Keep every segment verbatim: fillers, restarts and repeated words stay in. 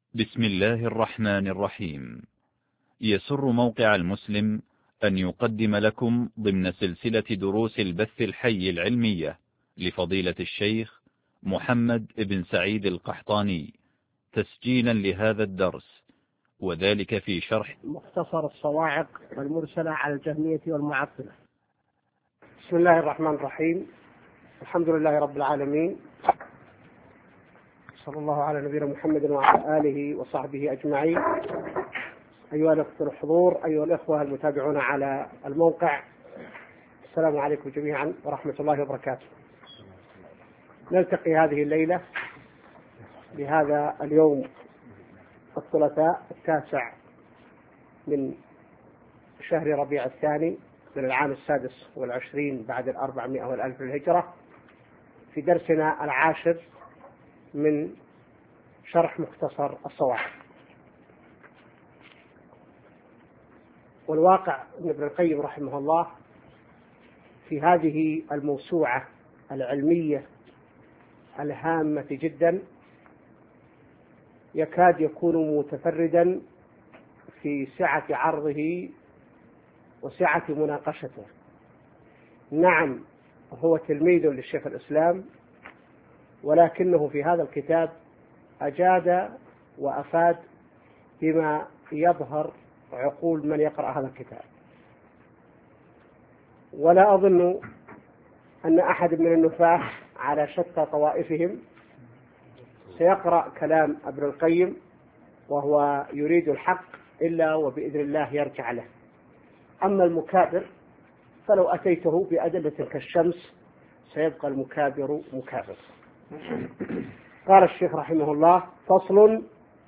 بسم الله الرحمن الرحيم. يسر موقع المسلم أن يقدم لكم ضمن سلسلة دروس البث الحي العلمية لفضيلة الشيخ محمد بن سعيد القحطاني تسجيلا لهذا الدرس، وذلك في شرح مختصر الصواعق المرسلة على الجهمية والمعطلة. بسم الله الرحمن الرحيم. الحمد لله رب العالمين، صلى الله على نبينا محمد وعلى آله وصحبه أجمعين. أيها الأخوة الحضور، أيها الأخوة المتابعون على الموقع، السلام عليكم جميعا ورحمة الله وبركاته. نلتقي هذه الليلة بهذا اليوم الثلاثاء التاسع من شهر ربيع الثاني من العام السادس والعشرين بعد الأربعمائة والألف للهجرة، في درسنا العاشر من شرح مختصر الصواعق. والواقع أن ابن القيم رحمه الله في هذه الموسوعة العلمية الهامة جدا يكاد يكون متفردا في سعة عرضه وسعة مناقشته. نعم، هو تلميذ للشيخ الإسلام، ولكنه في هذا الكتاب أجاد وأفاد بما يظهر عقول من يقرأ هذا الكتاب. ولا أظن أن أحد من النفاة على شتى طوائفهم سيقرأ كلام ابن القيم وهو يريد الحق إلا وبإذن الله يرجع له. أما المكابر فلو أتيته بأدلة كالشمس سيبقى المكابر مكابر. قال الشيخ رحمه الله: فصل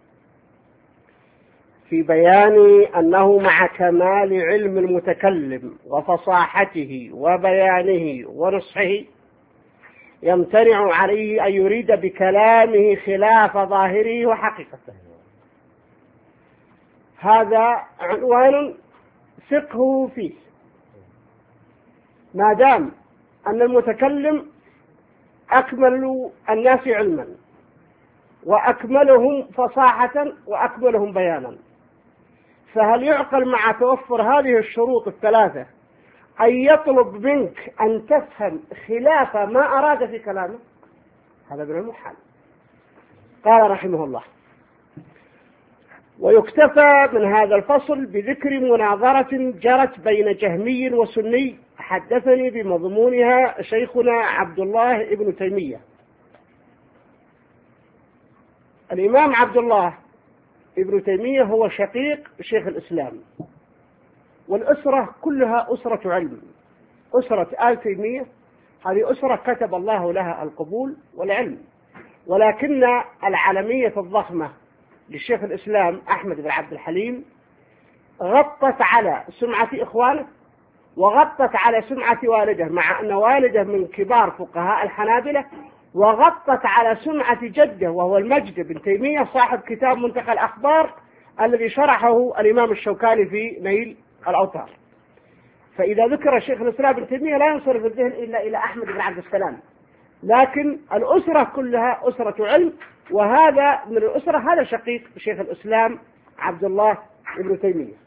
في بيان أنه مع كمال علم المتكلم وفصاحته وبيانه ونصحه يمتنع عليه أن يريد بكلامه خلاف ظاهره وحقيقته. هذا عنوان فقهه فيه. ما دام أن المتكلم أكمل الناس علما وأكملهم فصاحة وأكملهم بيانا، فهل يعقل مع توفر هذه الشروط الثلاثة أن يطلب منك أن تفهم خلاف ما أراد في كلامه؟ هذا من المحال. قال رحمه الله: ويكتفى من هذا الفصل بذكر مناظرة جرت بين جهمي وسني حدثني بمضمونها شيخنا عبد الله ابن تيمية. الإمام عبد الله ابن تيمية هو شقيق شيخ الإسلام، والأسرة كلها أسرة علم. أسرة آل تيمية هذه أسرة كتب الله لها القبول والعلم، ولكن العالمية الضخمة للشيخ الإسلام أحمد بن عبد الحليم غطت على سمعة إخوانه وغطت على سمعة والده، مع أن والده من كبار فقهاء الحنابلة، وغطت على سمعة جده وهو المجد بن تيمية صاحب كتاب منتقى الأخبار الذي شرحه الإمام الشوكاني في نيل الأوطار. فإذا ذكر الشيخ الإسلام ابن تيمية لا ينصرف الذهن إلا إلى أحمد بن عبد السلام، لكن الأسرة كلها أسرة علم، وهذا من الأسرة هذا شقيق شيخ الإسلام عبد الله ابن تيمية.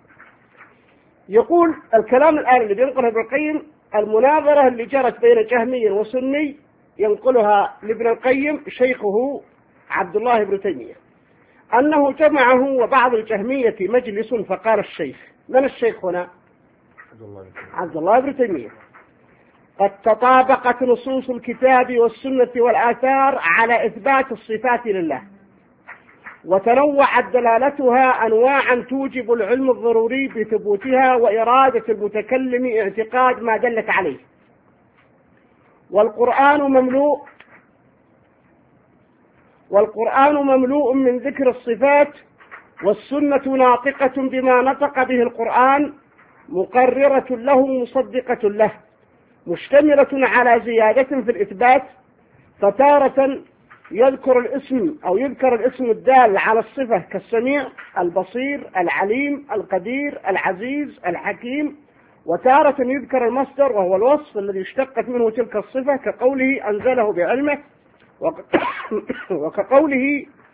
يقول الكلام الآن الذي ينقله ابن القيم المناظرة اللي جرت بين جهمي وسني ينقلها لابن القيم شيخه عبد الله ابن تيمية، أنه جمعه وبعض الجهمية مجلس فقال الشيخ، من الشيخ هنا؟ عبد الله ابن تيمية: قد تطابقت نصوص الكتاب والسنة والآثار على إثبات الصفات لله، وتنوعت دلالتها أنواعا توجب العلم الضروري بثبوتها وإرادة المتكلم اعتقاد ما دلت عليه، والقرآن مملوء والقرآن مملوء من ذكر الصفات، والسنة ناطقة بما نطق به القرآن مقررة له مصدقة له، مشتملة على زيادة في الإثبات، فتارة يذكر الاسم أو يذكر الاسم الدال على الصفة كالسميع البصير العليم القدير العزيز الحكيم، وتارة يذكر المصدر وهو الوصف الذي اشتقت منه تلك الصفة كقوله أنزله بعلمه، وكقوله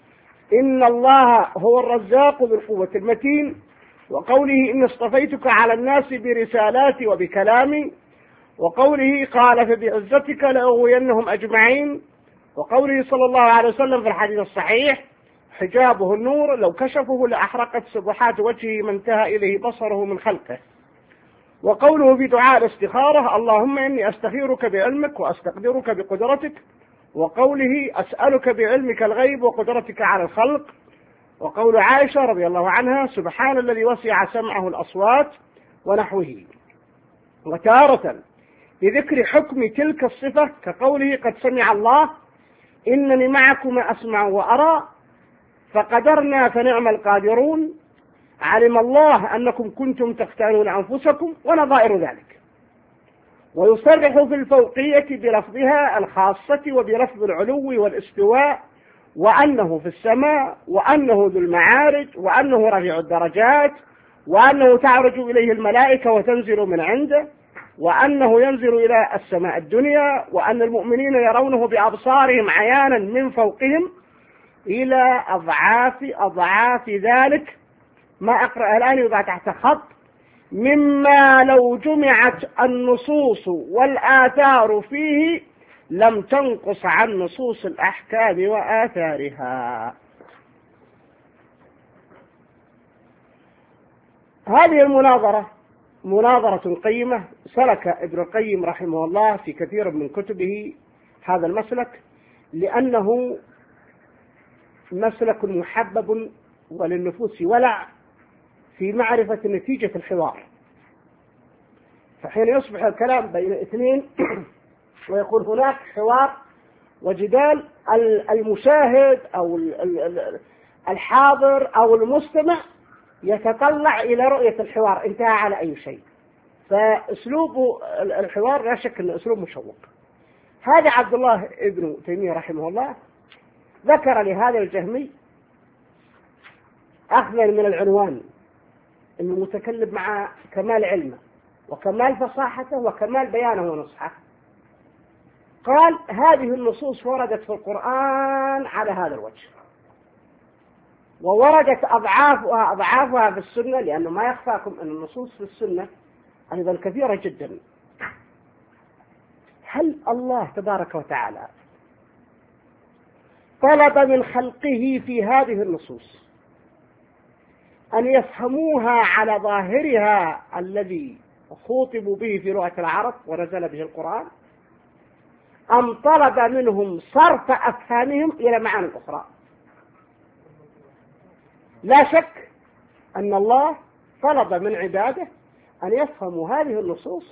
إن الله هو الرزاق ذو القوة المتين، وقوله إن اصطفيتك على الناس برسالاتي وبكلامي، وقوله قال فبعزتك لأغوينهم أجمعين، وقوله صلى الله عليه وسلم في الحديث الصحيح حجابه النور لو كشفه لأحرقت سبحات وجهه ما انتهى إليه بصره من خلقه، وقوله في دعاء الاستخارة اللهم إني أستخيرك بعلمك وأستقدرك بقدرتك، وقوله أسألك بعلمك الغيب وقدرتك على الخلق، وقول عائشة رضي الله عنها سبحان الذي وسع سمعه الأصوات ونحوه. وتارة بذكر حكم تلك الصفة كقوله قد سمع الله إنني معكما أسمع وأرى فقدرنا فنعم القادرون علم الله أنكم كنتم تختانون أنفسكم ونظائر ذلك. ويصرح في الفوقية بلفظها الخاصة وبلفظ العلو والاستواء، وأنه في السماء، وأنه ذو المعارج، وأنه رفيع الدرجات، وأنه تعرج إليه الملائكة وتنزل من عنده، وأنه ينزل إلى السماء الدنيا، وأن المؤمنين يرونه بأبصارهم عيانا من فوقهم إلى أضعاف أضعاف ذلك ما أقرأ الآن يضع تحت خط، مما لو جمعت النصوص والآثار فيه لم تنقص عن نصوص الأحكام وآثارها. هذه المناظرة مناظرة قيمة، سلك ابن القيم رحمه الله في كثير من كتبه هذا المسلك، لأنه مسلك محبب وللنفوس ولع في معرفة نتيجة الحوار. فحين يصبح الكلام بين اثنين ويكون هناك حوار وجدال، المشاهد أو الحاضر أو المستمع يتطلع إلى رؤية الحوار انتهى على أي شيء، فأسلوب الحوار لا شك أنه أسلوب مشوق. هذا عبد الله ابن تيمية رحمه الله ذكر لهذا الجهمي أخذا من العنوان أنه متكلم مع كمال علمه وكمال فصاحته وكمال بيانه ونصحه، قال هذه النصوص وردت في القرآن على هذا الوجه، ووردت أضعافها أضعافها في السنة، لأنه ما يخفاكم أن النصوص في السنة أيضا كثيرة جدا. هل الله تبارك وتعالى طلب من خلقه في هذه النصوص أن يفهموها على ظاهرها الذي خوطبوا به في لغة العرب ونزل به القرآن، أم طلب منهم صرف أفهامهم إلى معاني أخرى؟ لا شك أن الله طلب من عباده أن يفهموا هذه النصوص،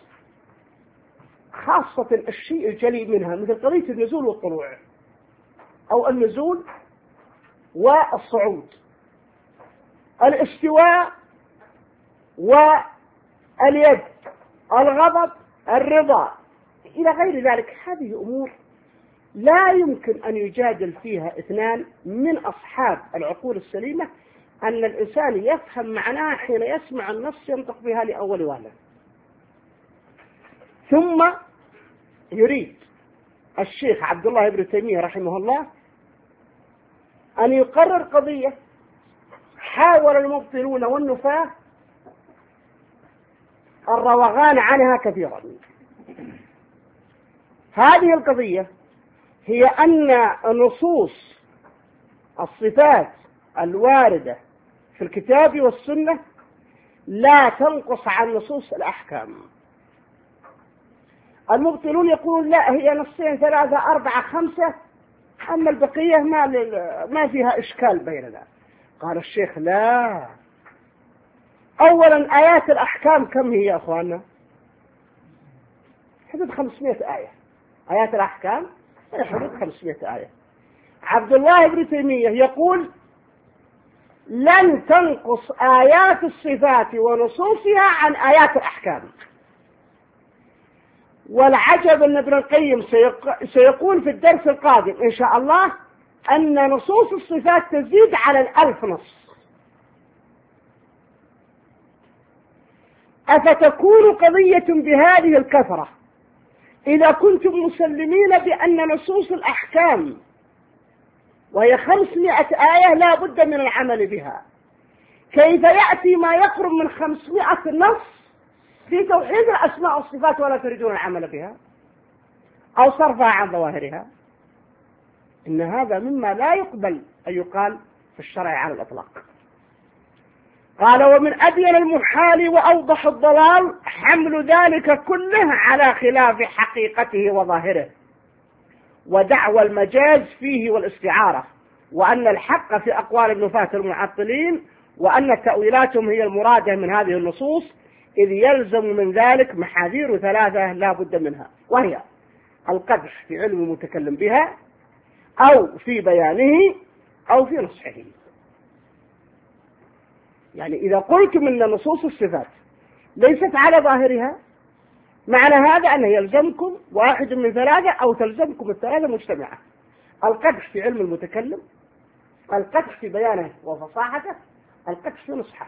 خاصة الشيء الجلي منها مثل قضية النزول والطلوع أو النزول والصعود، الاستواء واليد، الغضب، الرضا، إلى غير ذلك. هذه أمور لا يمكن أن يجادل فيها اثنان من أصحاب العقول السليمة أن الإنسان يفهم معناها حين يسمع النص ينطق بها لأول وهلة. ثم يريد الشيخ عبد الله بن تيمية رحمه الله أن يقرر قضية حاول المبطلون والنفاة الروغان عنها كثيرا. هذه القضية هي أن نصوص الصفات الواردة في الكتاب والسنة لا تنقص عن نصوص الأحكام. المبطلون يقولون لا، هي نصين ثلاثة أربعة خمسة، أما البقية ما ما فيها إشكال بيننا. قال الشيخ لا، أولا آيات الأحكام كم هي يا أخواننا؟ حدود خمسمائة آية. آيات الأحكام حدود خمسمائة آية. عبد الله بن تيمية يقول لن تنقص آيات الصفات ونصوصها عن آيات الأحكام. والعجب أن ابن القيم سيقول في الدرس القادم إن شاء الله أن نصوص الصفات تزيد على الألف نص. أفتكون قضية بهذه الكثرة إذا كنتم مسلمين بأن نصوص الأحكام وهي خمسمائة آية لا بد من العمل بها. كيف يأتي ما يقرب من خمسمائة نص في توحيد الأسماء والصفات ولا تريدون العمل بها أو صرفها عن ظواهرها؟ إن هذا مما لا يقبل أن يقال في الشرع على الإطلاق. قال: ومن أبين المحال وأوضح الضلال حمل ذلك كله على خلاف حقيقته وظاهره، ودعوى المجاز فيه والاستعارة، وأن الحق في أقوال النفاة المعطلين، وأن تأويلاتهم هي المرادة من هذه النصوص، إذ يلزم من ذلك محاذير ثلاثة لا بد منها، وهي القدح في علم المتكلم بها، أو في بيانه، أو في نصحه. يعني إذا قلتم أن نصوص الصفات ليست على ظاهرها، معنى هذا أنه يلزمكم واحد من ثلاثة أو تلزمكم الثلاثة مجتمعة: القدح في علم المتكلم، القدح في بيانه وفصاحته، القدح في نصحه.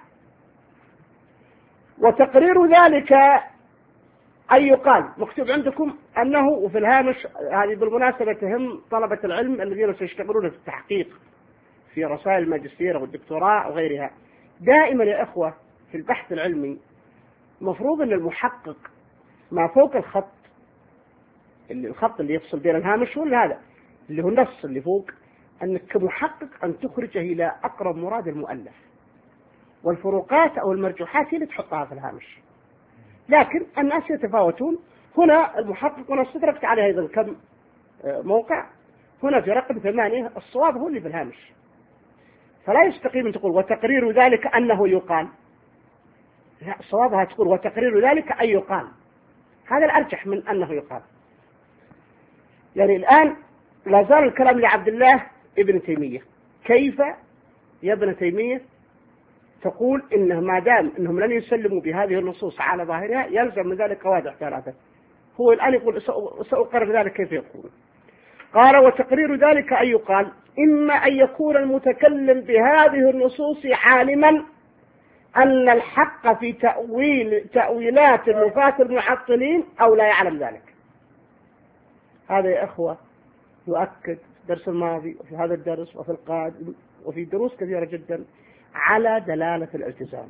وتقرير ذلك أن يقال، مكتوب عندكم أنه، وفي الهامش هذه بالمناسبة تهم طلبة العلم الذين سيشتغلون في التحقيق في رسائل الماجستير والدكتوراه وغيرها، دائما يا إخوة في البحث العلمي مفروض أن المحقق ما فوق الخط، اللي الخط اللي يفصل بين الهامش ولا هذا اللي هو النص اللي فوق، أنك كمحقق أن تخرجه إلى أقرب مراد المؤلف، والفروقات أو المرجوحات هي اللي تحطها في الهامش. لكن الناس يتفاوتون. هنا المحقق، وأنا استدركت عليه أيضا كم موقع، هنا في رقم ثمانية الصواب هو اللي في الهامش، فلا يستقيم أن تقول وتقرير ذلك أنه يقال، لا، صوابها تقول وتقرير ذلك أن يقال، هذا الأرجح من أنه يقال. يعني الآن لا زال الكلام لعبد الله ابن تيمية: كيف يا ابن تيمية تقول إنه ما دام إنهم لن يسلموا بهذه النصوص على ظاهرها يلزم من ذلك قواعد ثلاثة؟ هو الآن يقول سأقرر ذلك كيف يقول. قال: وتقرير ذلك أن يقال إما أن يكون المتكلم بهذه النصوص عالما أن الحق في تأويل تأويلات النفاة المعطلين، أو لا يعلم ذلك. هذا يا أخوة يؤكد في الدرس الماضي وفي هذا الدرس وفي القادم وفي دروس كثيرة جدا على دلالة الالتزام،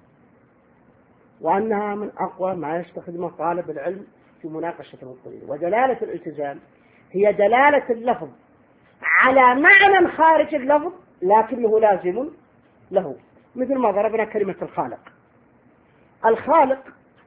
وأنها من أقوى ما يستخدمه طالب العلم في مناقشة المبطلين. ودلالة الالتزام هي دلالة اللفظ على معنى خارج اللفظ لكنه لازم له، مثل ما ضربنا كلمة الخالق. الخالق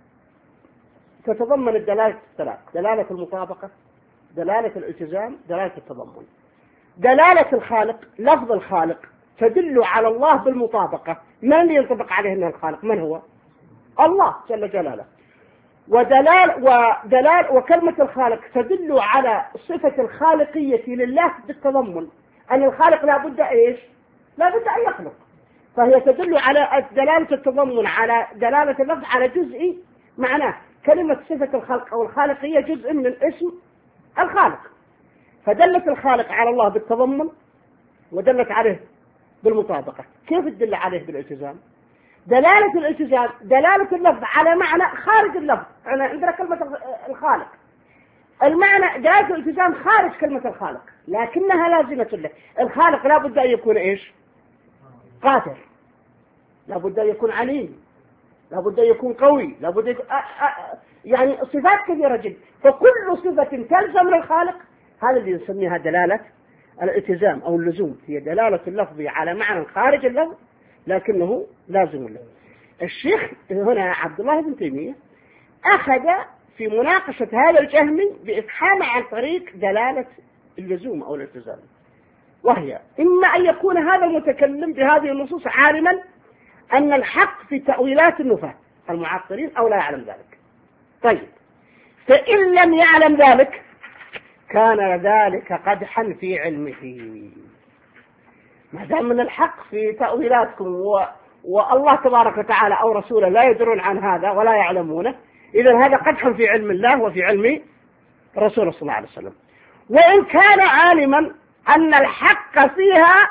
تتضمن الدلالة الثلاث: دلالة المطابقة، دلالة الالتزام، دلالة التضمن. دلالة الخالق، لفظ الخالق تدل على الله بالمطابقة. من اللي ينطبق عليه أنه الخالق؟ من هو؟ الله جل جلاله. ودلال ودلال وكلمة الخالق تدل على صفة الخالقية لله بالتضمن، أن الخالق لا بد إيش؟ لا بد أن يخلق. فهي تدل على دلالة التضمن على دلالة اللفظ على جزء معناه. كلمة صفة الخلق أو الخالقية جزء من اسم الخالق، فدلت الخالق على الله بالتضمن ودلت عليه بالمطابقة. كيف تدل عليه بالالتزام؟ دلالة الالتزام دلالة اللفظ على معنى خارج اللفظ. يعني عندنا كلمة الخالق، المعنى دلالة الالتزام خارج كلمة الخالق لكنها لازمة له. الخالق لا بد أن يكون إيش؟ قادر، لا بد أن يكون عليم، لا بد أن يكون قوي، لا بد يكون... أ... أ... يعني صفات كثيرة جدا. فكل صفة تلزم للخالق هذا اللي نسميها دلالة الالتزام أو اللزوم، هي دلالة اللفظ على معنى خارج اللفظ لكنه لازم له. الشيخ هنا عبد الله بن تيمية أخذ في مناقشة هذا الجهمي بإفحام عن طريق دلالة اللزوم أو الالتزام، وهي إما أن يكون هذا المتكلم بهذه النصوص عالما أن الحق في تأويلات النفاة المعطلين، أو لا يعلم ذلك. طيب، فإن لم يعلم ذلك كان ذلك قدحا في علمه. ما دام من الحق في تأويلاتكم و... والله تبارك وتعالى أو رسوله لا يدرون عن هذا ولا يعلمونه، إذن هذا قدحا في علم الله وفي علم رسوله صلى الله عليه وسلم. وإن كان عالما أن الحق فيها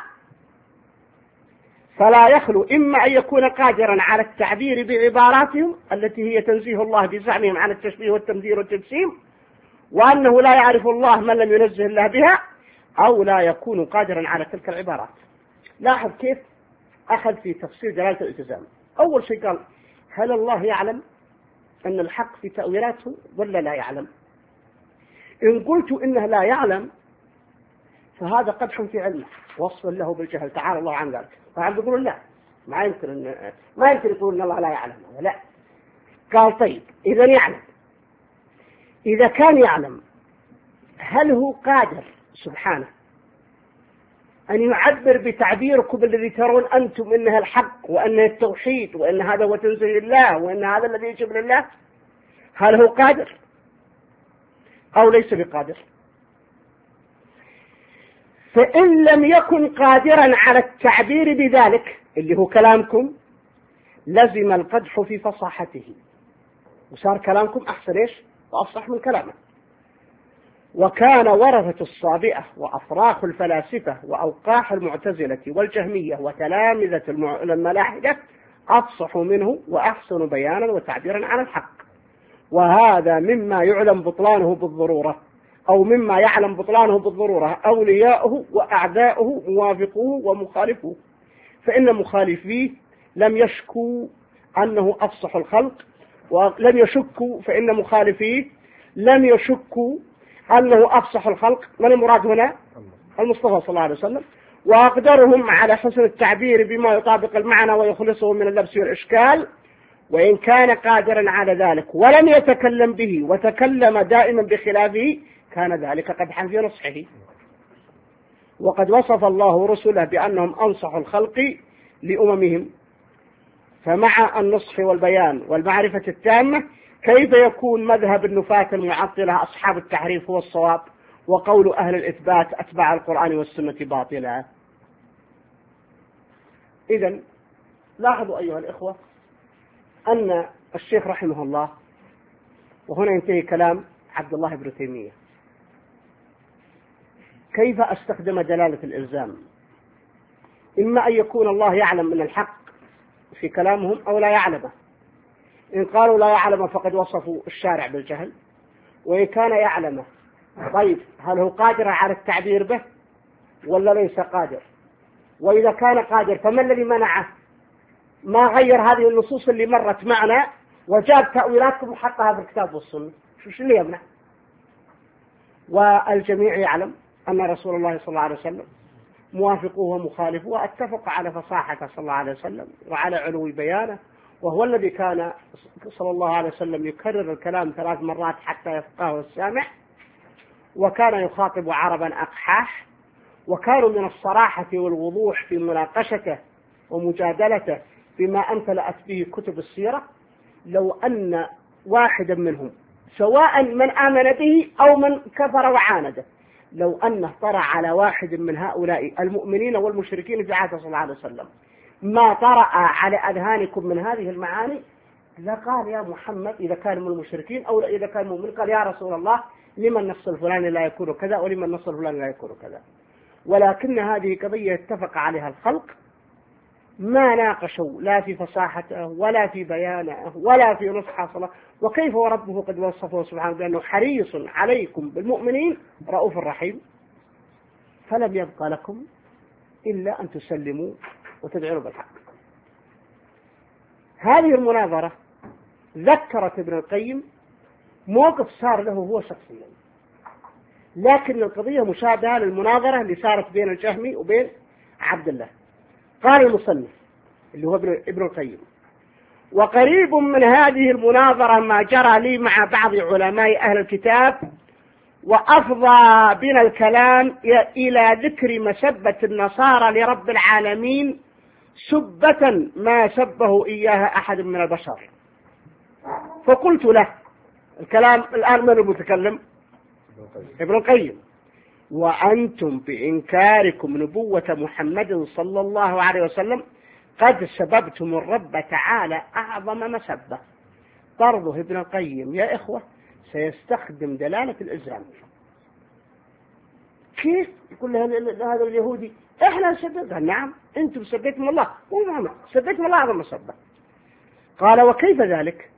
فلا يخلو إما أن يكون قادرا على التعبير بعباراتهم التي هي تنزيه الله بزعمهم عن التشبيه والتمثيل والتجسيم، وأنه لا يعرف الله من لم ينزه الله بها، أو لا يكون قادرا على تلك العبارات. لاحظ كيف أخذ في تفسير دلالة الالتزام. أول شيء قال هل الله يعلم أن الحق في تأويلاته ولا لا يعلم؟ إن قلت إنه لا يعلم فهذا قدح في علمه وصف له بالجهل تعالى الله عن ذلك. فعم يقولون لا ما يمكن إن ما يمكن يقول إن الله لا يعلم. لا. قال طيب إذا يعلم، إذا كان يعلم هل هو قادر سبحانه أن يعبر بتعبيركم الذي ترون أنتم إنها الحق وأنه التوحيد وأن هذا هو تنزيه الله وأن هذا الذي يجب لله؟ هل هو قادر أو ليس بقادر؟ فإن لم يكن قادرا على التعبير بذلك اللي هو كلامكم لزم القدح في فصاحته، وصار كلامكم أحسن إيش وأفصح من كلامه. وكان ورثة الصابئة وأفراخ الفلاسفة وأوقاح المعتزلة والجهمية وتلامذة الملاحدة أفصحوا منه وأحسن بيانا وتعبيرا عن الحق، وهذا مما يعلم بطلانه بالضرورة أو مما يعلم بطلانه بالضرورة أولياؤه وأعداؤه موافقوه ومخالفوه، فإن مخالفيه لم يشكوا أنه أفصح الخلق، ولم يشكوا فإن مخالفيه لم يشكوا أنه أفصح الخلق. من المراد هنا؟ المصطفى صلى الله عليه وسلم. وأقدرهم على حسن التعبير بما يطابق المعنى ويخلصه من اللبس والإشكال، وإن كان قادرا على ذلك ولم يتكلم به وتكلم دائما بخلافه كان ذلك قدحا في نصحه. وقد وصف الله رسله بأنهم أنصح الخلق لأممهم، فمع النصح والبيان والمعرفة التامة كيف يكون مذهب النفاة المعطلة أصحاب التحريف هو الصواب وقول أهل الإثبات أتباع القرآن والسنة باطلا؟ إذن لاحظوا أيها الإخوة أن الشيخ رحمه الله، وهنا ينتهي كلام عبد الله بن تيمية، كيف استخدم دلالة الإلزام؟ إما أن يكون الله يعلم من الحق في كلامهم أو لا يعلمه. إن قالوا لا يعلم فقد وصفوا الشارع بالجهل، وإن كان يعلمه طيب هل هو قادر على التعبير به ولا ليس قادر؟ وإذا كان قادر فما الذي منعه؟ ما غير هذه النصوص اللي مرت معنا وجاب تأويلاتكم وحطها في الكتاب والسنة، شو اللي يمنع؟ والجميع يعلم أن رسول الله صلى الله عليه وسلم موافقوه ومخالفوه واتفق على فصاحته صلى الله عليه وسلم وعلى علو بيانه، وهو الذي كان صلى الله عليه وسلم يكرر الكلام ثلاث مرات حتى يفقهه السامع، وكان يخاطب عربا أقحاح، وكانوا من الصراحة والوضوح في مناقشته ومجادلته بما امتلأت به كتب السيرة. لو أن واحدا منهم سواء من آمن به أو من كفر وعانده، لو أنه طرأ على واحد من هؤلاء المؤمنين والمشركين في عهد صلى الله عليه وسلم ما طرأ على أذهانكم من هذه المعاني لقال يا محمد إذا كان من المشركين أو إذا كان مؤمن قال يا رسول الله لمن النص الفلاني لا يكون كذا ولمن النص الفلاني لا يكون كذا. ولكن هذه قضية اتفق عليها الخلق، ما ناقشوا لا في فصاحته ولا في بيانه ولا في نصح صلاة. وكيف وربه قد وصفه سبحانه بأنه حريص عليكم بالمؤمنين رؤوف رحيم، فلم يبقى لكم إلا أن تسلموا وتدعوا بالحق. هذه المناظرة ذكرت ابن القيم موقف صار له هو شخصيا، لكن القضية مشابهة للمناظرة اللي صارت بين الجهمي وبين عبد الله. قال المصنف اللي هو ابن القيم: وقريب من هذه المناظرة ما جرى لي مع بعض علماء أهل الكتاب، وأفضى بنا الكلام إلى ذكر مسبة النصارى لرب العالمين سبة ما سبه إياها أحد من البشر. فقلت له الكلام الآن من المتكلم؟ ابن القيم: وأنتم بإنكاركم نبوة محمد صلى الله عليه وسلم قد سببتم الرب تعالى أعظم مسبة. طرده ابن القيم يا إخوة سيستخدم دلالة الإلزام. كيف يقول هذا اليهودي إحنا سببنا؟ نعم أنتم سبيتم الله، ومعنى سبيتم الله أعظم مسبة. قال: وكيف ذلك؟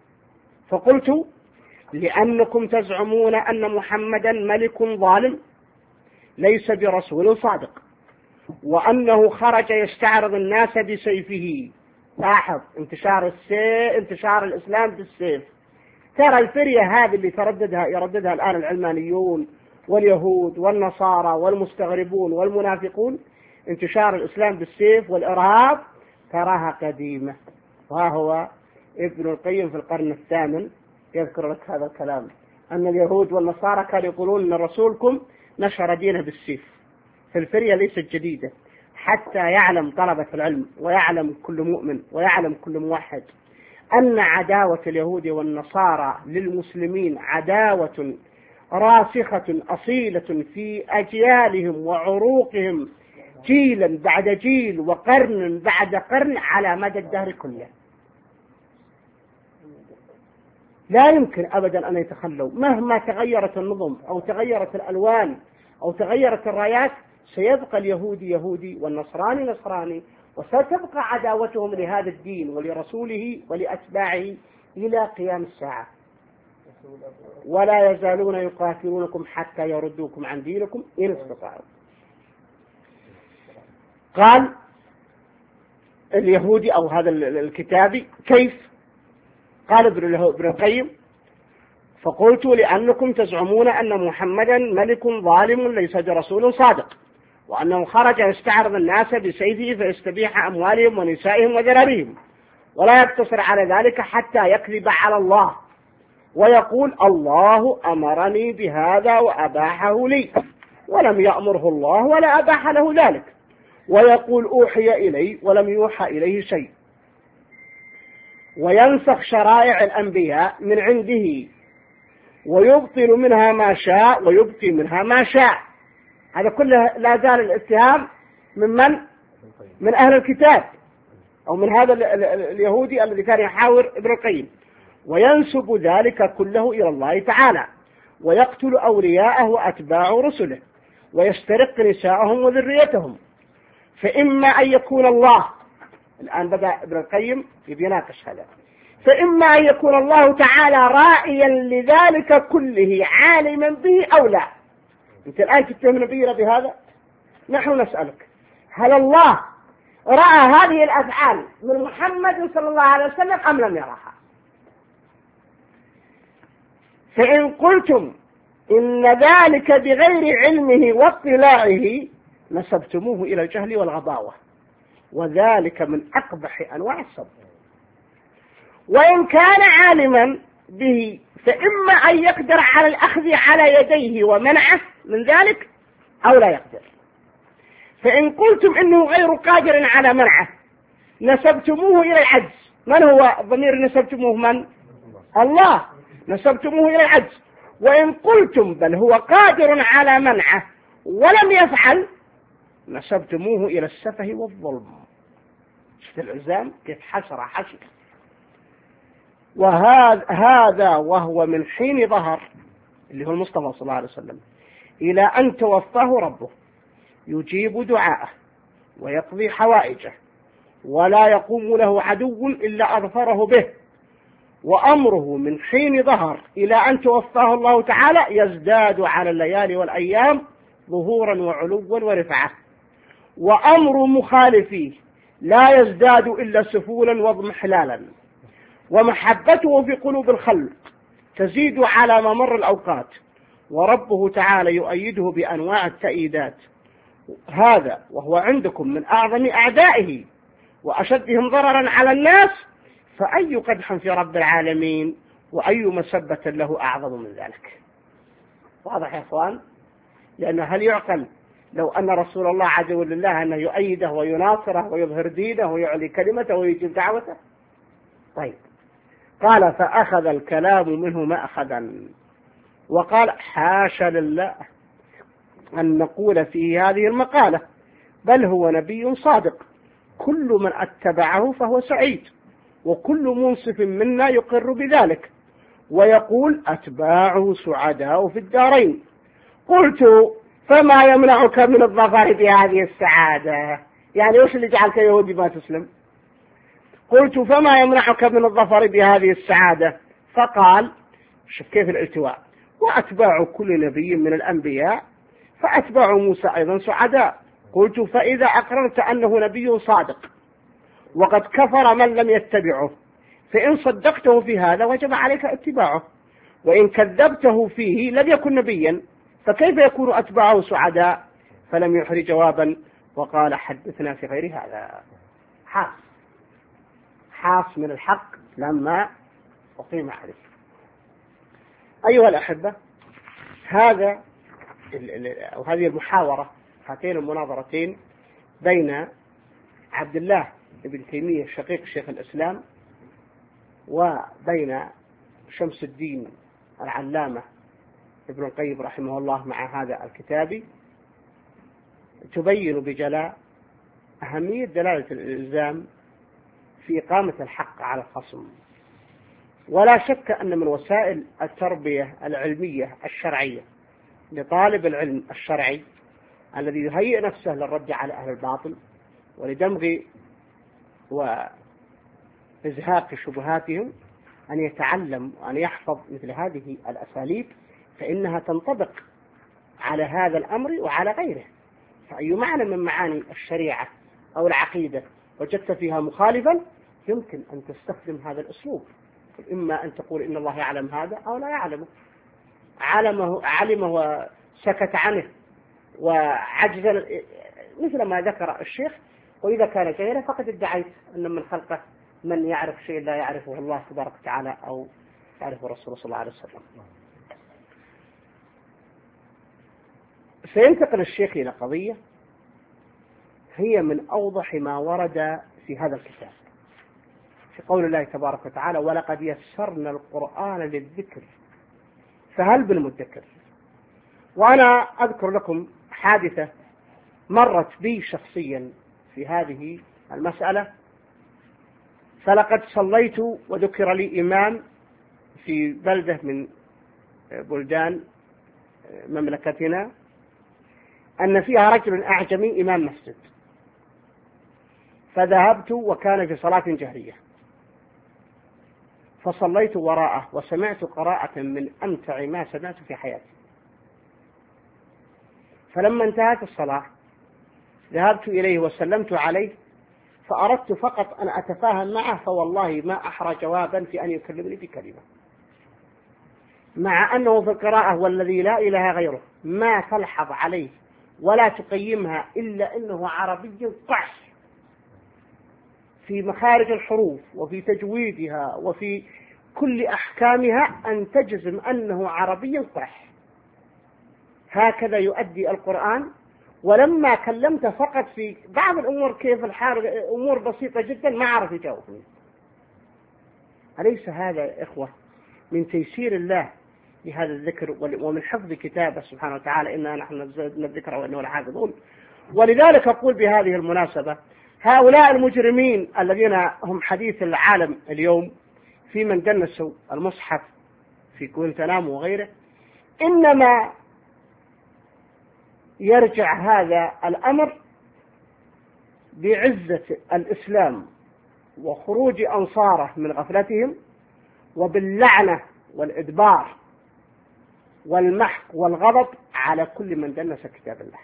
فقلت: لأنكم تزعمون أن محمدا ملك ظالم ليس برسول صادق، وأنه خرج يستعرض الناس بسيفه. لاحظ انتشار السيف، انتشار الإسلام بالسيف. ترى الفرية هذه اللي ترددها يرددها الآن العلمانيون واليهود والنصارى والمستغربون والمنافقون، انتشار الإسلام بالسيف والإرهاب، تراها قديمة. وهو ابن القيم في القرن الثامن يذكر لك هذا الكلام، أن اليهود والنصارى كانوا يقولون أن رسولكم نشر دينه بالسيف. فالفرية ليست جديدة، حتى يعلم طلبة العلم ويعلم كل مؤمن ويعلم كل موحد أن عداوة اليهود والنصارى للمسلمين عداوة راسخة أصيلة في أجيالهم وعروقهم، جيلا بعد جيل وقرن بعد قرن على مدى الدهر كله. لا يمكن أبدا أن يتخلوا، مهما تغيرت النظم أو تغيرت الألوان أو تغيرت الرايات، سيبقى اليهودي يهودي والنصراني نصراني، وستبقى عداوتهم لهذا الدين ولرسوله ولأتباعه إلى قيام الساعة. ولا يزالون يقاتلونكم حتى يردوكم عن دينكم إن استطاعوا. قال اليهودي أو هذا الكتابي كيف؟ قال ابن القيم: فقلت لأنكم تزعمون أن محمدا ملك ظالم ليس برسول صادق، وأنه خرج يستعرض الناس بسيفه فيستبيح أموالهم ونسائهم وذراريهم، ولا يقتصر على ذلك حتى يكذب على الله ويقول الله أمرني بهذا وأباحه لي، ولم يأمره الله ولا أباح له ذلك، ويقول أوحي إلي ولم يوحى إليه شيء، وينسخ شرائع الأنبياء من عنده ويبطل منها ما شاء ويبقي منها ما شاء. هذا كله لا زال الاتهام من من؟ من أهل الكتاب أو من هذا اليهودي الذي كان يحاور ابن القيم. وينسب ذلك كله إلى الله تعالى، ويقتل أولياءه وأتباع رسله، ويسترق نساءهم وذريتهم. فإما أن يكون الله، الآن بدأ ابن القيم يناقش هذا، فإما أن يكون الله تعالى رائيا لذلك كله عالما به أو لا. أنت الآن تتهم نبينا بهذا؟ نحن نسألك: هل الله رأى هذه الأفعال من محمد صلى الله عليه وسلم أم لم يراها؟ فإن قلتم إن ذلك بغير علمه واطلاعه نسبتموه إلى الجهل والغباوة، وذلك من أقبح أنواع السب. وإن كان عالما به فإما أن يقدر على الأخذ على يديه ومنعه من ذلك أو لا يقدر. فإن قلتم إنه غير قادر على منعه نسبتموه إلى العجز. من هو الضمير نسبتموه؟ من؟ الله. نسبتموه إلى العجز. وإن قلتم بل هو قادر على منعه ولم يفعل نسبتموه إلى السفه والظلم. شفت العزام كيف حشر حشر. وهذا وهو من حين ظهر اللي هو المصطفى صلى الله عليه وسلم إلى أن توفاه ربه يجيب دعاءه ويقضي حوائجه، ولا يقوم له عدو إلا أظفره به. وأمره من حين ظهر إلى أن توفاه الله تعالى يزداد على الليالي والأيام ظهورا وعلوا ورفعة. وأمر مخالفيه لا يزداد إلا سفولا واضمحلالا. ومحبته في قلوب الخلق تزيد على ممر الأوقات، وربه تعالى يؤيده بأنواع التأييدات. هذا وهو عندكم من أعظم أعدائه وأشدهم ضررا على الناس، فأي قدح في رب العالمين وأي مسبة له أعظم من ذلك. واضح يا أخوان؟ لأن هل يعقل لو أن رسول الله عدو لله أنه يؤيده ويناصره ويظهر دينه ويعلي كلمته ويجيب دعوته؟ طيب، قال: فأخذ الكلام منه ما أخذا، وقال: حاشا لله أن نقول فيه هذه المقالة، بل هو نبي صادق، كل من اتبعه فهو سعيد، وكل منصف منا يقر بذلك، ويقول أتباعه سعداء في الدارين. قلت: فما يمنعك من الظفر بهذه السعادة؟ يعني وش اللي جعلك يهودي ما تسلم؟ قلت: فما يمنعك من الظفر بهذه السعادة؟ فقال: شوف كيف الالتواء: وأتباع كل نبي من الأنبياء فأتبعوا موسى أيضا سعداء. قلت فإذا أقررت أنه نبي صادق وقد كفر من لم يتبعه، فإن صدقته في هذا وجب عليك اتباعه، وإن كذبته فيه لم يكن نبيا، فكيف يكون أتباعه سعداء؟ فلم يحرج جوابا وقال حدثنا في غير هذا. حاس حاس من الحق لما أقيم عليه. أيها الأحبة، هذا أو هذه المحاورة، هاتين المناظرتين بين عبد الله ابن تيمية شقيق شيخ الإسلام وبين شمس الدين العلامة ابن القيم رحمه الله مع هذا الكتاب، تبين بجلاء أهمية دلالة الإلزام في إقامة الحق على الخصم. ولا شك أن من وسائل التربية العلمية الشرعية لطالب العلم الشرعي الذي يهيئ نفسه للرد على أهل الباطل ولدمغ وإزهاق شبهاتهم أن يتعلم وأن يحفظ مثل هذه الأساليب، فإنها تنطبق على هذا الأمر وعلى غيره. فأي معنى من معاني الشريعة أو العقيدة وجدت فيها مخالفا يمكن أن تستخدم هذا الأسلوب، إما أن تقول إن الله يعلم هذا أو لا يعلمه، علمه علمه وسكت عنه وعجز، مثل ما ذكر الشيخ. وإذا كان جاهلا فقد ادعيت أن من خلقه من يعرف شيء لا يعرفه الله تبارك وتعالى أو يعرفه الرسول صلى الله عليه وسلم. سينتقل الشيخ إلى قضية هي من أوضح ما ورد في هذا الكتاب، في قول الله تبارك وتعالى ولقد يسرنا القرآن للذكر فهل بالمدكر. وأنا أذكر لكم حادثة مرت بي شخصيا في هذه المسألة. فلقد صليت وذكر لي إمام في بلدة من بلدان مملكتنا أن فيها رجل أعجمي إمام مسجد، فذهبت وكان في صلاة جهرية فصليت وراءه وسمعت قراءة من أمتع ما سمعت في حياتي. فلما انتهت الصلاة ذهبت إليه وسلمت عليه، فأردت فقط أن أتفاهم معه، فوالله ما أحرى جوابا في أن يكلمني بكلمة، مع أنه في القراءة والذي لا إله غيره ما تلحظ عليه ولا تقيمها إلا أنه عربي قحش في مخارج الحروف وفي تجويدها وفي كل أحكامها، أن تجزم أنه عربي قحش. هكذا يؤدي القرآن. ولما كلمت فقط في بعض الأمور كيف الحال، أمور بسيطة جدا، ما عرف يجاوبني. أليس هذا يا إخوة من تيسير الله لهذا الذكر ومن حفظ كتابه سبحانه وتعالى؟ إنا نحن نزلنا الذكر وإنه لحافظون. ولذلك أقول بهذه المناسبة هؤلاء المجرمين الذين هم حديث العالم اليوم في من دنسوا المصحف في غوانتنامو وغيره، إنما يرجع هذا الأمر بعزة الإسلام وخروج أنصاره من غفلتهم وباللعنة والإدبار والمحق والغضب على كل من دنس كتاب الله.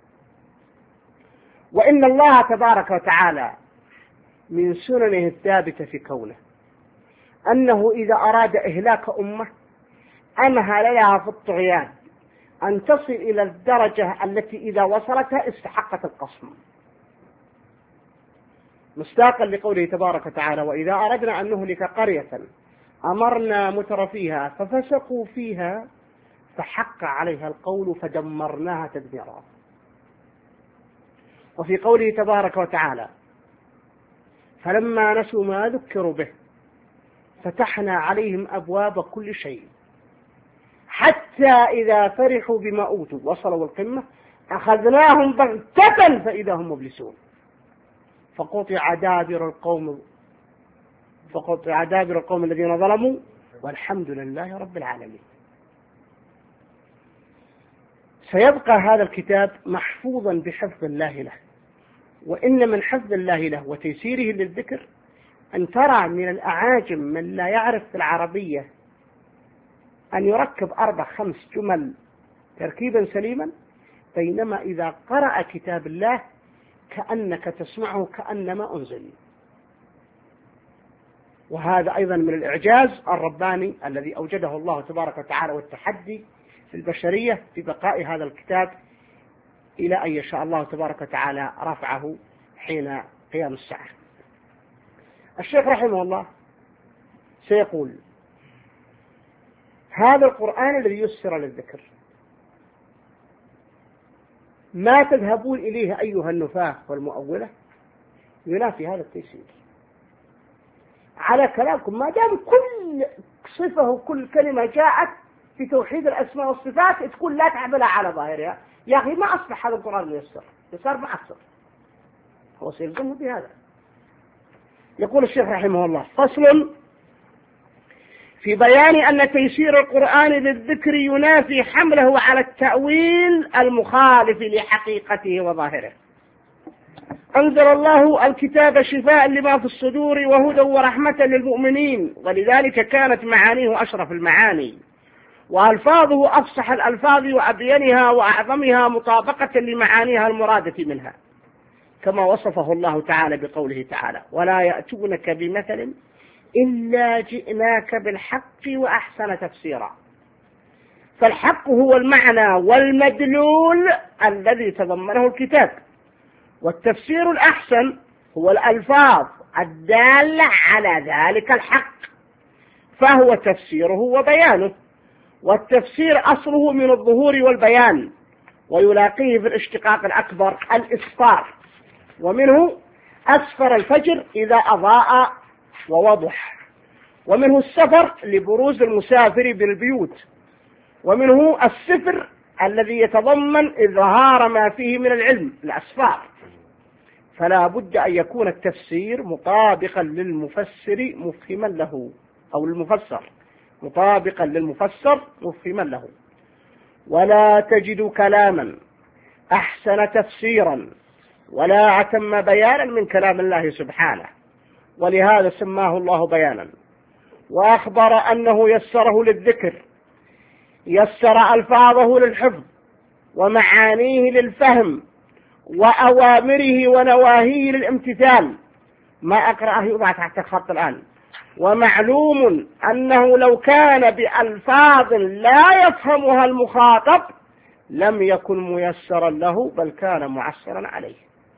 وإن الله تبارك وتعالى من سننه الثابتة في كونه أنه إذا أراد إهلاك أمة أمهل لها في الطغيان أن تصل إلى الدرجة التي إذا وصلتها استحقت القصم، مصداقا لقوله تبارك وتعالى وإذا أردنا أن نهلك قرية أمرنا مترفيها ففسقوا فيها فحق عليها القول فدمرناها تدميرا. وفي قوله تبارك وتعالى فلما نسوا ما ذكروا به فتحنا عليهم أبواب كل شيء حتى إذا فرحوا بما أوتوا وصلوا القمة أخذناهم بغتة فإذا هم مبلسون فقطع دابر القوم فقطع دابر القوم الذين ظلموا والحمد لله رب العالمين. سيبقى هذا الكتاب محفوظا بحفظ الله له. وإن من حفظ الله له وتيسيره للذكر أن ترى من الأعاجم من لا يعرف العربية أن يركب أربع خمس جمل تركيبا سليما، بينما إذا قرأ كتاب الله كأنك تسمعه كأنما أنزل. وهذا أيضا من الإعجاز الرباني الذي أوجده الله تبارك وتعالى والتحدي في البشرية في بقاء هذا الكتاب إلى أن يشاء الله تبارك وتعالى رفعه حين قيام الساعة. الشيخ رحمه الله سيقول: هذا القرآن الذي يسر للذكر ما تذهبون إليه أيها النفاة والمؤولة ينافي هذا التيسير. على كلامكم ما دام كل صفة وكل كلمة جاءت في توحيد الأسماء والصفات تقول لا تعملها على ظاهرها، يا أخي ما أصبح هذا القرآن ميسر، صار معسر، هو سيلزمه بهذا. يقول الشيخ رحمه الله: فصل في بيان أن تيسير القرآن للذكر ينافي حمله على التأويل المخالف لحقيقته وظاهره. أنزل الله الكتاب شفاء لما في الصدور وهدى ورحمة للمؤمنين، ولذلك كانت معانيه أشرف المعاني وألفاظه أفصح الألفاظ وأبينها وأعظمها مطابقة لمعانيها المرادة منها، كما وصفه الله تعالى بقوله تعالى: ولا يأتونك بمثل إلا جئناك بالحق وأحسن تفسيرا. فالحق هو المعنى والمدلول الذي تضمنه الكتاب، والتفسير الأحسن هو الألفاظ الدالة على ذلك الحق، فهو تفسيره وبيانه. والتفسير أصله من الظهور والبيان، ويلاقيه في الاشتقاق الأكبر الإسفار، ومنه أسفر الفجر إذا أضاء ووضح، ومنه السفر لبروز المسافر بالبيوت، ومنه السفر الذي يتضمن إظهار ما فيه من العلم الأسفار. فلا بد أن يكون التفسير مطابقا للمفسر مفهما له، أو المفسر مطابقا للمفسر مفهما له. ولا تجد كلاما أحسن تفسيرا ولا أتم بيانا من كلام الله سبحانه، ولهذا سماه الله بيانا، وأخبر أنه يسره للذكر، يسر ألفاظه للحفظ ومعانيه للفهم وأوامره ونواهيه للامتثال. ما أقرأه يوضع تحت الخط الآن. ومعلوم أنه لو كان بألفاظ لا يفهمها المخاطب لم يكن ميسرا له، بل كان معسرا عليه.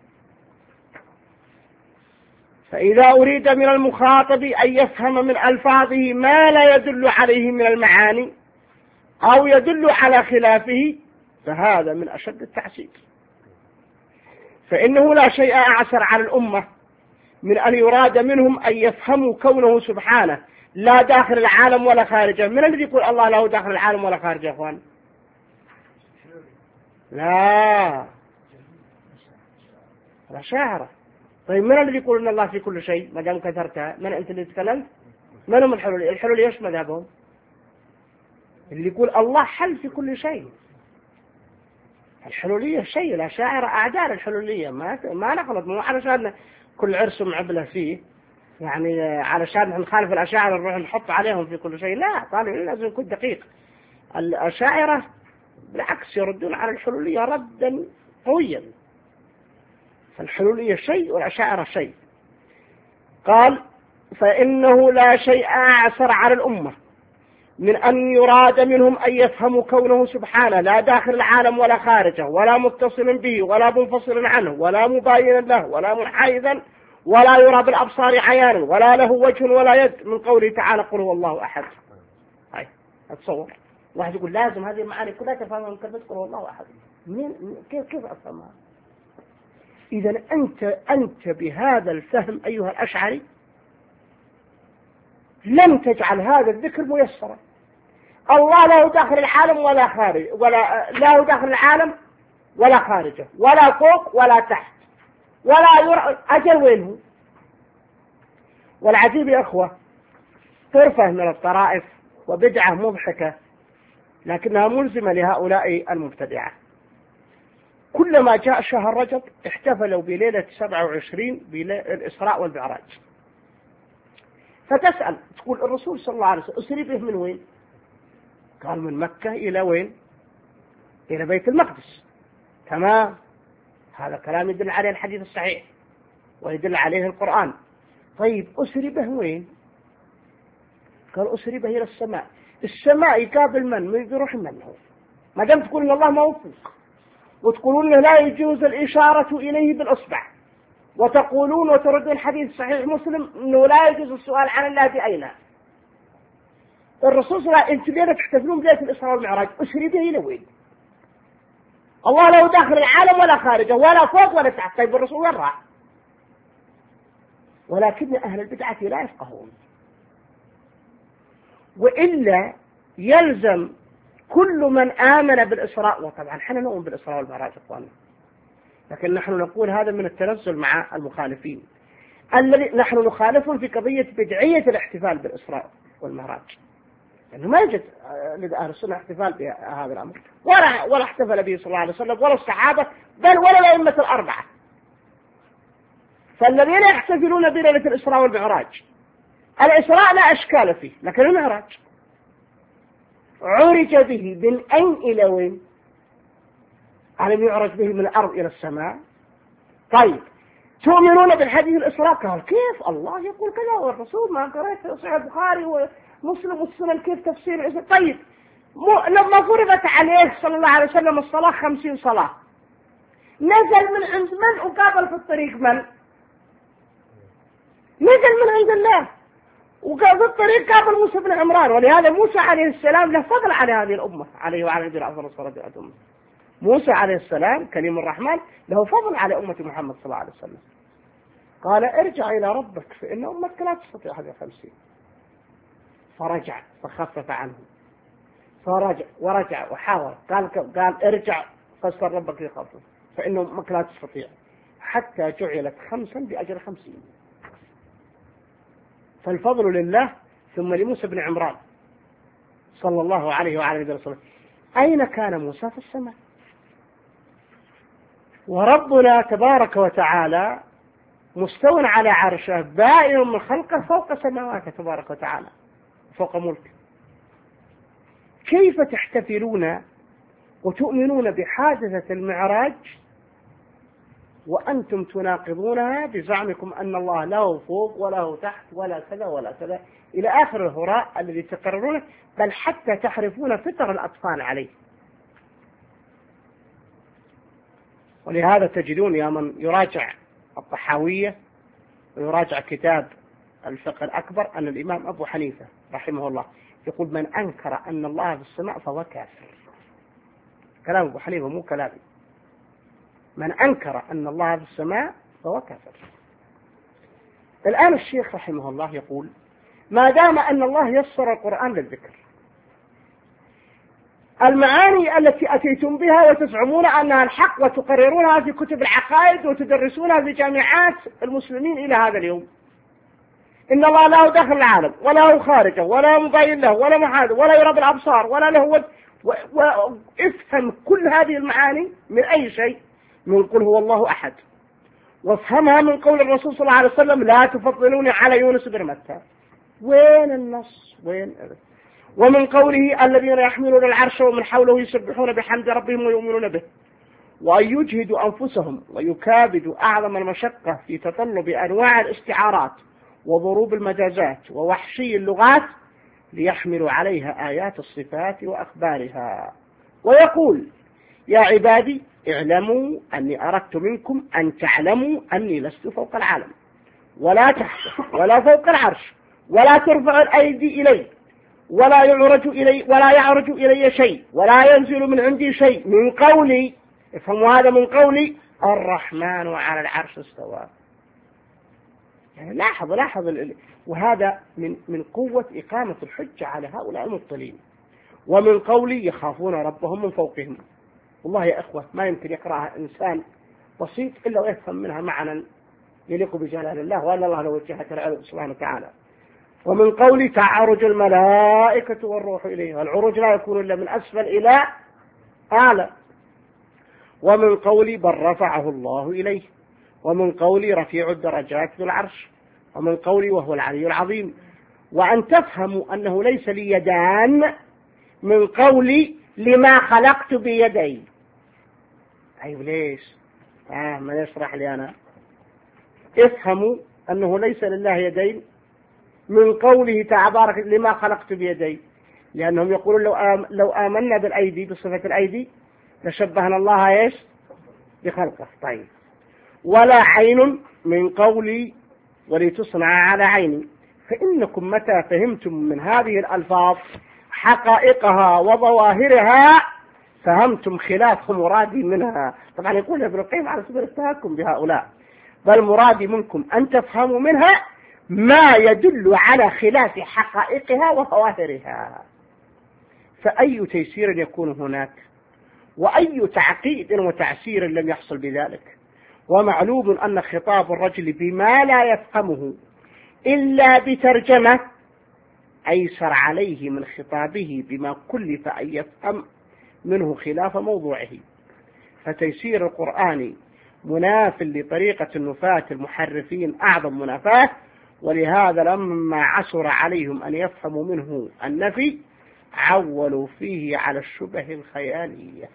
فإذا أريد من المخاطب أن يفهم من ألفاظه ما لا يدل عليه من المعاني أو يدل على خلافه فهذا من أشد التعسير، فإنه لا شيء أعسر على الأمة من أن يراد منهم أن يفهموا كونه سبحانه لا داخل العالم ولا خارجه. من الذي يقول الله له داخل العالم ولا خارجه يا أخوان؟ لا، الأشاعرة. طيب من الذي يقول إن الله في كل شيء؟ ما دام كثرتها، من أنت اللي تكلمت؟ من هم الحلولية؟ الحلولية إيش مذهبهم؟ اللي يقول الله حل في كل شيء. الحلولية شيء، الأشاعرة أعداء الحلولية، ما ما نخلط، مو علشان كل عرس معبلة فيه، يعني علشان نخالف الأشاعرة نروح نحط عليهم في كل شيء. لا، طالب لازم يكون دقيق. الأشاعرة بالعكس يردون على الحلولية ردا قويا. فالحلولية شيء والأشاعرة شيء. قال: فإنه لا شيء أعسر على الأمة من أن يراد منهم أن يفهموا كونه سبحانه لا داخل العالم ولا خارجه، ولا متصل به ولا منفصل عنه ولا مباينا له ولا منحيزا ولا يرى بالأبصار عيانا ولا له وجه ولا يد، من قوله تعالى: قل هو الله أحد. هاي أتصور واحد يقول لازم هذه المعاني كلها تفهمها من كلمة قل هو الله أحد. مين كيف كيف أفهمها؟ إذا أنت أنت بهذا الفهم أيها الأشعري لم تجعل هذا الذكر ميسرا. الله لا داخل العالم ولا خارج، ولا لا داخل العالم ولا خارجه، ولا فوق ولا تحت، ولا يرى أجل وينه. والعجيب يا أخوة، طرفة من الطرائف وبدعة مضحكة لكنها ملزمة لهؤلاء المبتدعة. كلما جاء شهر رجب احتفلوا بليلة سبعة وعشرين بالإسراء والمعراج. فتسأل تقول الرسول صلى الله عليه وسلم أسري به من وين؟ قال من مكة إلى وين؟ إلى بيت المقدس. تمام، هذا كلام يدل عليه الحديث الصحيح ويدل عليه القرآن. طيب أسري به وين؟ قال أسري به إلى السماء. السماء يقابل من؟ من يروح من هو؟ ما دام تقول إن الله موفق وتقولون له لا يجوز الإشارة إليه بالإصبع، وتقولون وتردون الحديث صحيح مسلم أنه لا يجوز السؤال عن الله بأين. الرسول صلى الله عليه وسلم، أنتم ليه تحتفلون بليلة الإسراء والمعراج؟ أسري به إلى وين؟ الله لا داخل العالم ولا خارجه ولا فوق ولا تحت. طيب الرسول وين راح؟ ولكن أهل البدعة لا يفقهون، وإلا يلزم كل من آمن بالإسراء، وطبعا احنا نؤمن بالإسراء والمعراج إخواننا، لكن نحن نقول هذا من التنزل مع المخالفين الذي نحن نخالفهم في قضية بدعية الاحتفال بالإسراء والمعراج، لأنه ما يوجد لدى أهل السنة احتفال بهذا الأمر، ولا ولا احتفل به صلى الله عليه وسلم ولا الصحابة بل ولا الأئمة الأربعة. فالذين يحتفلون بليلة الإسراء والمعراج، الإسراء لا أشكال فيه، لكن المعراج عرج به من أين إلى وين؟ ألم يعرج به من الأرض إلى السماء؟ طيب تؤمنون بالحديث الإسراء؟ قال كيف الله يقول كذا والرسول ما قرأت صحيح البخاري ومسلم والسنن كيف تفسير الإسراء؟ طيب لما فرضت عليه صلى الله عليه وسلم الصلاة خمسين صلاة، نزل من عند من وقابل في الطريق من؟ نزل من عند الله وقال في الطريق قابل موسى بن عمران. ولهذا موسى عليه السلام له فضل على هذه الأمة، عليه وعلى نبينا أفضل الصلاة والسلام. موسى عليه السلام كليم الرحمن له فضل على أمة محمد صلى الله عليه وسلم. قال ارجع إلى ربك فإن أمتك لا تستطيع هذه الخمسين. فرجع فخفف عنه، فرجع ورجع وحاول، قال قال ارجع فاستغفر ربك يخفف فإن أمتك لا تستطيع، حتى جعلت خمسا بأجر خمسين. فالفضل لله ثم لموسى بن عمران صلى الله عليه وعلى نبينا وسلم. أين كان موسى؟ في السماء. وربنا تبارك وتعالى مستوى على عرشه بائن من خلقه فوق سماواته تبارك وتعالى فوق ملكه. كيف تحتفلون وتؤمنون بحادثة المعراج وأنتم تناقضونها بزعمكم أن الله له فوق وله تحت ولا كذا ولا كذا إلى آخر الهراء الذي تقررونه، بل حتى تحرفون فطر الأطفال عليه. ولهذا تجدون يا من يراجع الطحاوية ويراجع كتاب الفقه الأكبر أن الإمام أبو حنيفة رحمه الله يقول من أنكر أن الله في السماء فهو كافر. كلام أبو حنيفة مو كلامي. من أنكر أن الله في السماء فهو كافر. الآن الشيخ رحمه الله يقول ما دام أن الله يسر القرآن للذكر، المعاني التي أتيتم بها وتزعمون أنها الحق وتقررونها في كتب العقائد وتدرسونها في جامعات المسلمين إلى هذا اليوم، إن الله لا داخل العالم ولا هو خارجه ولا مبين له ولا محاذ ولا يرى بالأبصار ولا له ود، وافهم كل هذه المعاني من أي شيء؟ من قل هو الله أحد، وافهمها من قول الرسول صلى الله عليه وسلم لا تفضلوني على يونس بن متى. وين النص؟ وين؟ ومن قوله الذين يحملون العرش ومن حوله يسبحون بحمد ربهم ويؤمنون به، وأن يجهدوا أنفسهم ويكابدوا أعظم المشقة في تطلب أنواع الاستعارات وضروب المجازات ووحشي اللغات ليحملوا عليها آيات الصفات وأخبارها. ويقول يا عبادي اعلموا أني أردت منكم أن تعلموا أني لست فوق العالم ولا تحت ولا فوق العرش ولا ترفع الأيدي إلي ولا يعرج إلي ولا يعرج إلي شيء ولا ينزل من عندي شيء من قولي، افهموا هذا، من قولي الرحمن على العرش استوى. يعني لاحظ لاحظ وهذا من من قوة إقامة الحجة على هؤلاء المبطلين. ومن قولي يخافون ربهم من فوقهم. والله يا إخوة ما يمكن يقرأها إنسان بسيط إلا ويفهم منها معنى يليق بجلال الله وأن الله له وجهة العلم سبحانه وتعالى. ومن قولي تعرج الملائكة والروح إليها، العروج لا يكون إلا من أسفل إلى أعلى. ومن قولي بل رفعه الله إليه. ومن قولي رفيع الدرجات بالعرش. ومن قولي وهو العلي العظيم. وأن تفهموا أنه ليس لي يدان من قولي لما خلقت بيدي. أيوة ليش؟ آه ما يشرح لي أنا. افهموا أنه ليس لله يدين من قوله تبارك لما خلقت بيدي، لأنهم يقولون لو آم لو آمنا بالأيدي بصفة الأيدي لشبهنا الله إيش بخلقه. طيب ولا عين من قولي ولتصنع على عيني، فإنكم متى فهمتم من هذه الألفاظ حقائقها وظواهرها فهمتم خلاف مرادي منها. طبعا يقول ابن القيم على سبيل التهكم بهؤلاء، بل مرادي منكم أن تفهموا منها ما يدل على خلاف حقائقها وظواهرها. فأي تيسير يكون هناك وأي تعقيد وتعسير لم يحصل بذلك. ومعلوم أن خطاب الرجل بما لا يفهمه إلا بترجمة أيسر عليه من خطابه بما كلف أن يفهم منه خلاف موضوعه. فتيسير القرآن مناف لطريقة النفاة المحرفين أعظم منافاة، ولهذا لما عسر عليهم أن يفهموا منه النفي عولوا فيه على الشبه الخيالية.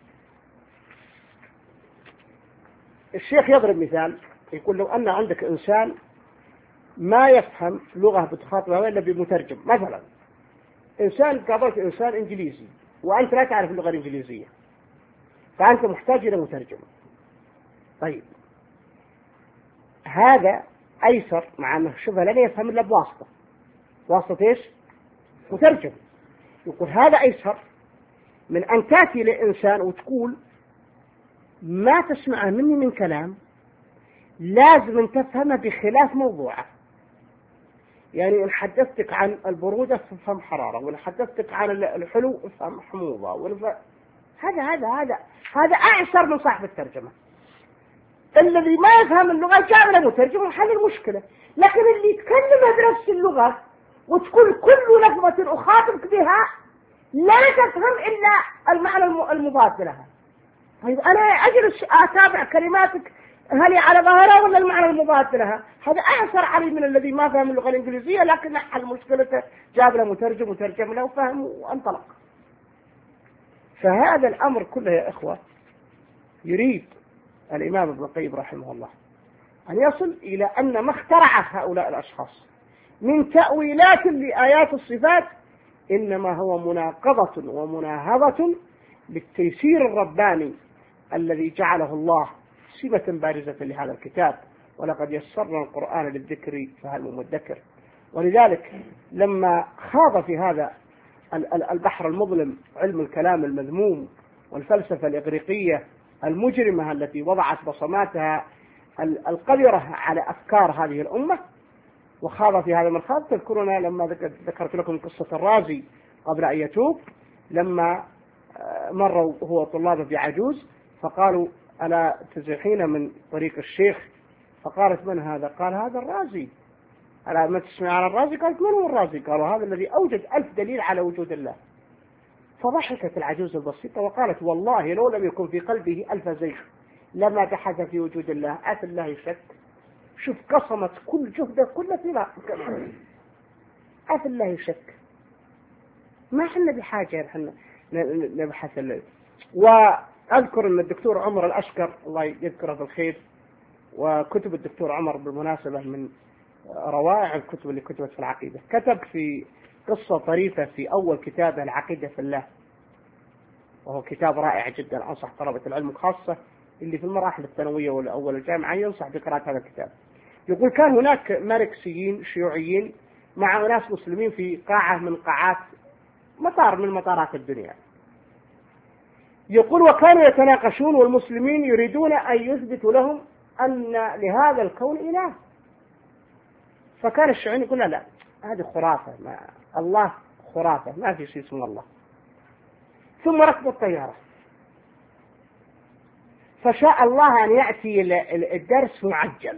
الشيخ يضرب مثال يقول لو أن عندك إنسان ما يفهم لغة بتخاطبها إلا بمترجم، مثلا إنسان قابلت إنسان إنجليزي وأنت لا تعرف اللغة الإنجليزية فأنت محتاج إلى مترجم. طيب هذا أيسر مع أنه شبه لن يفهم إلا بواسطة، واسطة إيش؟ مترجم. يقول هذا أيسر من أن تأتي لإنسان وتقول ما تسمعه مني من كلام لازم أن تفهمه بخلاف موضوعه. يعني إن حدثتك عن البرودة فهم حرارة، وإن حدثتك عن الحلو فهم حموضة، والف... هذا هذا هذا هذا أعسر من صاحب الترجمة. الذي ما يفهم اللغة جاء له مترجم وحل المشكلة، لكن اللي يتكلم بنفس اللغة وتقول كل لفظة أخاطبك بها لا تفهم إلا المعنى المضاد لها. طيب أنا أجلس أتابع كلماتك هل على ظاهرها ولا المعنى المضاد لها؟ هذا أعسر علي من الذي ما فهم اللغة الإنجليزية لكن حل مشكلته جاب له مترجم وترجم له وفهم وانطلق. فهذا الأمر كله يا إخوة يريد الإمام ابن القيم رحمه الله أن يصل إلى أن ما اخترعه هؤلاء الأشخاص من تأويلات لآيات الصفات إنما هو مناقضة ومناهضة بالتيسير الرباني الذي جعله الله سمة بارزة لهذا الكتاب. ولقد يسرنا القرآن للذكر فهل من مدكر. ولذلك لما خاض في هذا البحر المظلم علم الكلام المذموم والفلسفة الإغريقية المجرمة التي وضعت بصماتها القذرة على أفكار هذه الأمة، وخاض في هذا المرخاض. تذكرنا لما ذكرت لكم قصة الرازي قبل أن يتوب، لما مروا هو طلابه بعجوز فقالوا ألا تزحين من طريق الشيخ؟ فقالت من هذا؟ قال هذا الرازي. ألا ما تسمع على الرازي؟ قالت من هو الرازي؟ قالوا هذا الذي أوجد ألف دليل على وجود الله. فضحكت العجوز البسيطة وقالت والله لو لم يكن في قلبه ألف زيغ لما بحث في وجود الله. أفي الله شك؟ شوف قصمت كل جهده كل فيها. أفي الله شك؟ ما حنا بحاجة حنا نبحث الله. وأذكر أن الدكتور عمر الأشكر الله يذكره بالخير، وكتب الدكتور عمر بالمناسبة من روائع الكتب اللي كتبت في العقيدة، كتب في قصة طريفة في أول كتابه العقيدة في الله، وهو كتاب رائع جدا. أنصح طلبة العلم خاصة اللي في المراحل الثانوية والأول الجامعة ينصح بقراءة هذا الكتاب. يقول كان هناك ماركسيين شيوعيين مع ناس مسلمين في قاعة من قاعات مطار من مطارات الدنيا. يقول وكانوا يتناقشون والمسلمين يريدون أن يثبتوا لهم أن لهذا الكون إله. فكان الشيوعيين يقول لا لا هذه خرافة، ما الله خرافة، ما في شيء اسمه الله. ثم ركبوا الطيارة فشاء الله أن يأتي الدرس معجل،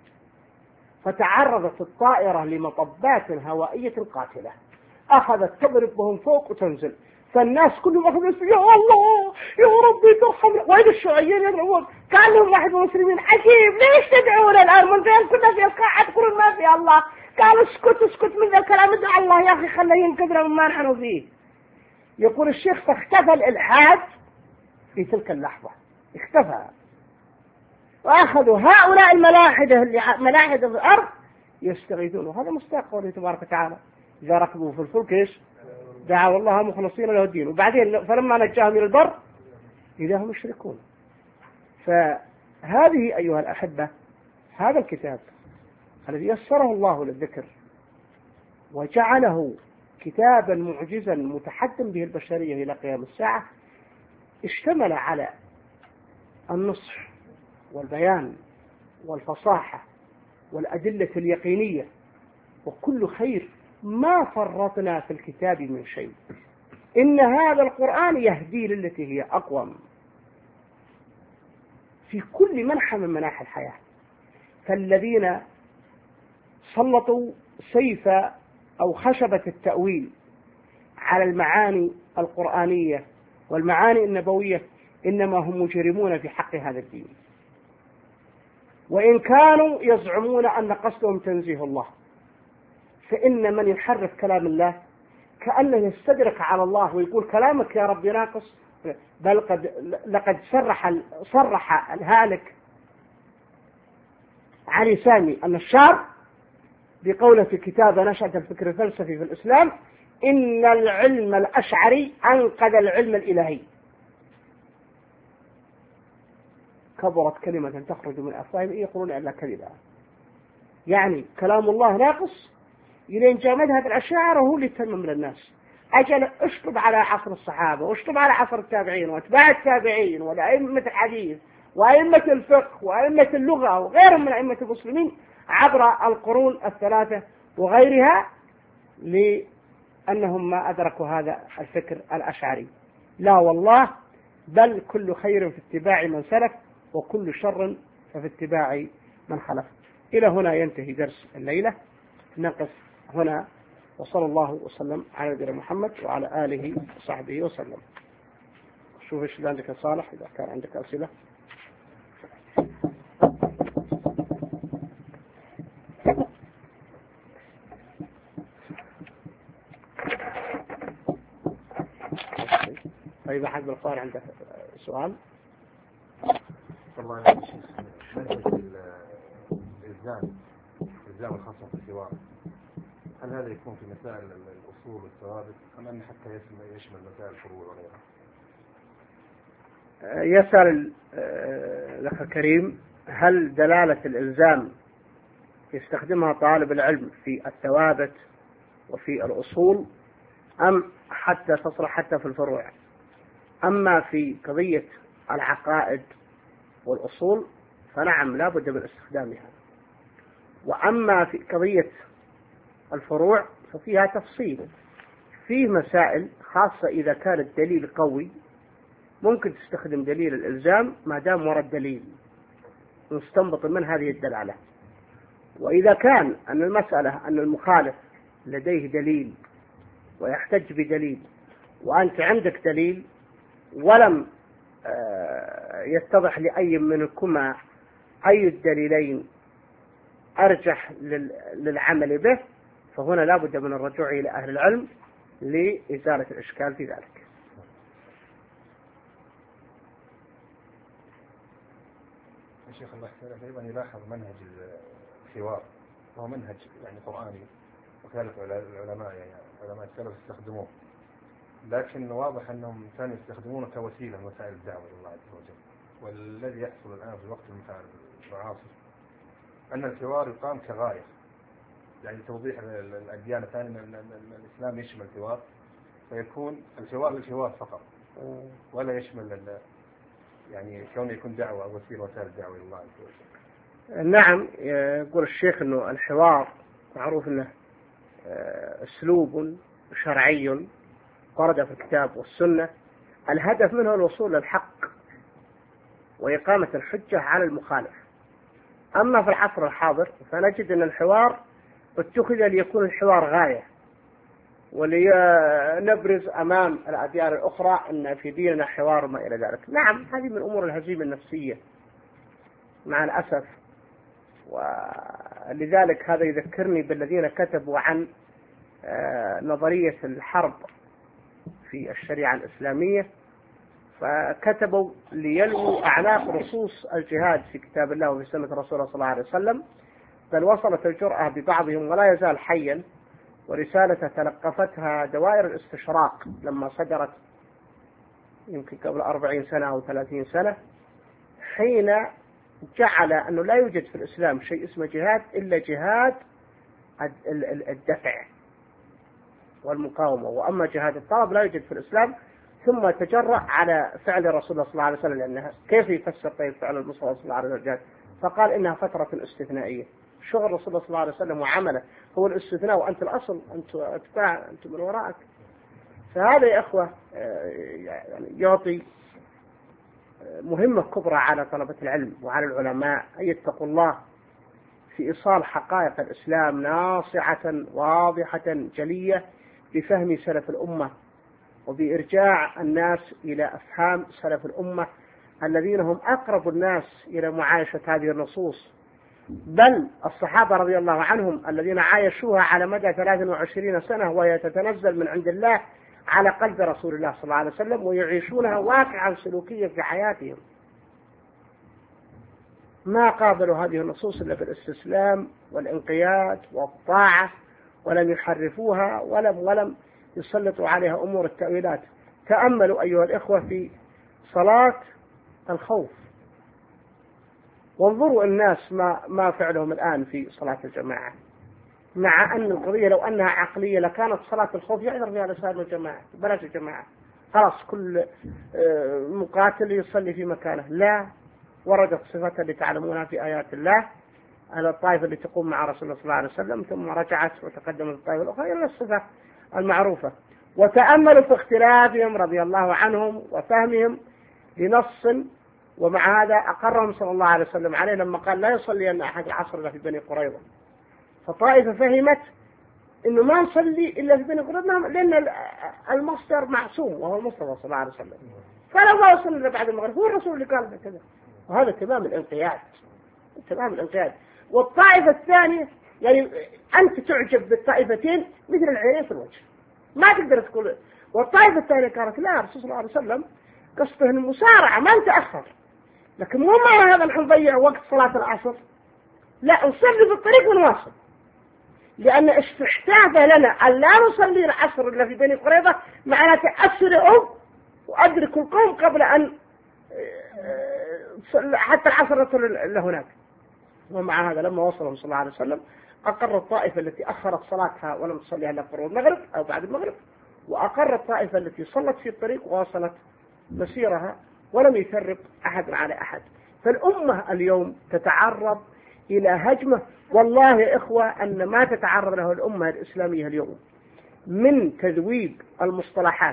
فتعرضت الطائرة لمطبات هوائية قاتلة أخذت تضرب بهم فوق وتنزل، فالناس كلهم أخذوا يا الله يا ربي ترحمنا. وين الشيوعيين يدعون؟ قال لهم واحد من المسلمين عجيب ليش تدعون الآن من غير كنا في القاعة تقولون ما في الله؟ قالوا اسكت اسكت من ذا الكلام، ادعى الله يا أخي خليه ينقذنا مما نحن فيه. يقول الشيخ فاختفى الإلحاد في تلك اللحظة اختفى. وأخذوا هؤلاء الملاحدة اللي ملاحدة في الأرض يستغيثون، وهذا مصداق قوله تبارك وتعالى إذا ركبوا في الفلك إيش دعوا الله مخلصين له الدين، وبعدين فلما نجاهم إلى البر إذا هم يشركون. فهذه أيها الأحبة هذا الكتاب الذي يسره الله للذكر وجعله كتابا معجزا متحدم به البشرية إلى قيام الساعة اشتمل على النصح والبيان والفصاحة والأدلة اليقينية وكل خير، ما فرطنا في الكتاب من شيء. إن هذا القرآن يهدي للتي هي أقوم في كل منحى من مناحي الحياة. فالذين سلطوا سيف أو خشبة التأويل على المعاني القرآنية والمعاني النبوية إنما هم مجرمون في حق هذا الدين، وإن كانوا يزعمون أن قصدهم تنزيه الله. فإن من يحرف كلام الله كأنه يستدرك على الله ويقول كلامك يا رب ناقص، بل قد لقد صرح صرح الهالك علي سامي النشار بقوله في كتاب نشأة الفكر الفلسفي في الإسلام إن العلم الأشعري أنقذ العلم الإلهي. كبرت كلمة تخرج من أفواههم يقولون إلا كذبا، يعني كلام الله ناقص إلين جاء مذهب الأشاعرة هو اللي تمم للناس. أجل اشطب على عصر الصحابة واشطب على عصر التابعين واتباع التابعين والأئمة الحديث وأئمة الفقه وأئمة اللغة وغيرهم من أئمة المسلمين عبر القرون الثلاثة وغيرها، لأنهم ما أدركوا هذا الفكر الأشعري. لا والله، بل كل خير في اتباع من سلف وكل شر ففي اتباع من خلف. إلى هنا ينتهي درس الليلة، نقف هنا، وصلى الله وسلم على نبينا محمد وعلى آله وصحبه وسلم. شوف ايش اللي عندك يا صالح إذا كان عندك أسئلة. طيب أحد بالقارئ عنده سؤال؟ والله يا شيخ منهج الإلزام الإلزام الخاصة في الحوار، هل هذا يكون في مسائل الأصول والثوابت أم أن حتى يشمل مسائل الفروع وغيرها؟ يسأل الأخ الكريم هل دلالة الإلزام يستخدمها طالب العلم في الثوابت وفي الأصول أم حتى تصلح حتى في الفروع؟ أما في قضية العقائد والأصول فنعم لا بد من استخدامها، وأما في قضية الفروع ففيها تفصيل. فيه مسائل خاصة إذا كان الدليل قوي ممكن تستخدم دليل الإلزام ما دام وراء الدليل نستنبط من هذه الدلالة. وإذا كان أن المسألة أن المخالف لديه دليل ويحتج بدليل وأنت عندك دليل ولم يتضح لأي منكما أي الدليلين أرجح للعمل به، فهنا لا بد من الرجوع إلى أهل العلم لإزالة الإشكال في ذلك. الشيخ الله يحفظه أيضا يلاحظ منهج الحوار وهو منهج يعني قرآني وكانت العلماء يعني علماء السلف يستخدموه، لكن واضح أنهم كانوا يستخدمونه كوسيلة لوسائل الدعوة إلى الله عز وجل. والذي يحصل الآن في الوقت المعاصر أن الحوار يقام كغاية، يعني توضيح الأديان الثانية أن الإسلام يشمل الحوار، فيكون الحوار للحوار فقط ولا يشمل يعني كونه يكون دعوة أو وسيلة وسائل الدعوة إلى الله عز وجل. نعم، يقول الشيخ أنه الحوار معروف أنه أسلوب شرعي ورد في الكتاب والسنة، الهدف منه الوصول للحق وإقامة الحجة على المخالف. أما في العصر الحاضر فنجد أن الحوار اتخذ ليكون الحوار غاية ولنبرز أمام الأديان الأخرى أن في ديننا حوار ما إلى ذلك. نعم، هذه من أمور الهزيمة النفسية مع الأسف، ولذلك هذا يذكرني بالذين كتبوا عن نظرية الحرب في الشريعة الإسلامية، فكتبوا ليلووا أعناق نصوص الجهاد في كتاب الله وفي سنة رسوله صلى الله عليه وسلم، بل وصلت الجرأة ببعضهم ولا يزال حيا، ورسالة تلقفتها دوائر الاستشراق لما صدرت يمكن قبل أربعين سنة أو ثلاثين سنة، حين جعل أنه لا يوجد في الإسلام شيء اسمه جهاد إلا جهاد الدفع والمقاومة، وأما جهاد الطلب لا يوجد في الإسلام. ثم تجرأ على فعل رسول الله صلى الله عليه وسلم، لأنها كيف يفسر طيب فعل المصطفى صلى الله عليه وسلم؟ فقال إنها فترة استثنائية. شغل رسول الله صلى الله عليه وسلم وعمله هو الاستثناء، وأنت الأصل، أنت أتباع، أنت من وراءك. فهذا يا أخوة يعني يعطي مهمة كبرى على طلبة العلم وعلى العلماء أن يتقوا الله في إيصال حقائق الإسلام ناصعة واضحة جلية بفهم سلف الأمة، وبإرجاع الناس إلى أفهام سلف الأمة الذين هم أقرب الناس إلى معايشة هذه النصوص، بل الصحابة رضي الله عنهم الذين عايشوها على مدى ثلاث وعشرين سنة وهي تتنزل من عند الله على قلب رسول الله صلى الله عليه وسلم، ويعيشونها واقعا سلوكيا في حياتهم، ما قابلوا هذه النصوص إلا بالاستسلام والانقياد والطاعة، ولم يحرفوها ولم ولم يسلطوا عليها أمور التأويلات. تأملوا أيها الإخوة في صلاة الخوف، وانظروا الناس ما ما فعلهم الآن في صلاة الجماعة، مع أن القضية لو أنها عقلية لكانت صلاة الخوف يعذر فيها لسائر الجماعة، بلاش الجماعة، خلاص كل مقاتل يصلي في مكانه. لا، وردت صفة اللي تعلمونها في آيات الله على الطائفة اللي تقوم مع رسول الله صلى الله عليه وسلم ثم رجعت وتقدمت الطائفة الأخرى إلى الصفة المعروفة. وتأملوا في اختلافهم رضي الله عنهم وفهمهم لنص، ومع هذا أقرهم صلى الله عليه وسلم عليه لما قال لا يصلي أن أحد العصر إلا في بني قريظة. فطائفة فهمت إنه ما نصلي إلا في بني قريظة لأن المصدر معصوم وهو المصطفى صلى الله عليه وسلم، فلا ما يصلي إلا بعد المغرب، هو الرسول اللي قال كذا. وهذا تمام الانقياد، تمام الانقياد. والطائفة الثانية يعني أنت تعجب بالطائفتين مثل العينين في الوجه، ما تقدر تقول. والطائفة الثانية قالت لا، الرسول صلى الله عليه وسلم قصده المسارعة ما نتأخر، لكن مو معنى هذا نحن نضيع وقت صلاة العصر، لا نصلي في الطريق ونواصل، لأن استحداثه لنا أن لا نصلي العصر إلا في بني قريظة معناته أسرعوا وأدركوا القوم قبل أن حتى العصر يصل لهناك. ومع هذا لما وصلهم صلى الله عليه وسلم أقر الطائفة التي أخرت صلاتها ولم تصليها إلا قرب المغرب أو بعد المغرب، وأقر الطائفة التي صلت في الطريق وواصلت مسيرها ولم يفرق أحد على أحد. فالأمة اليوم تتعرض إلى هجمة، والله يا إخوة أن ما تتعرض له الأمة الإسلامية اليوم من تذويب المصطلحات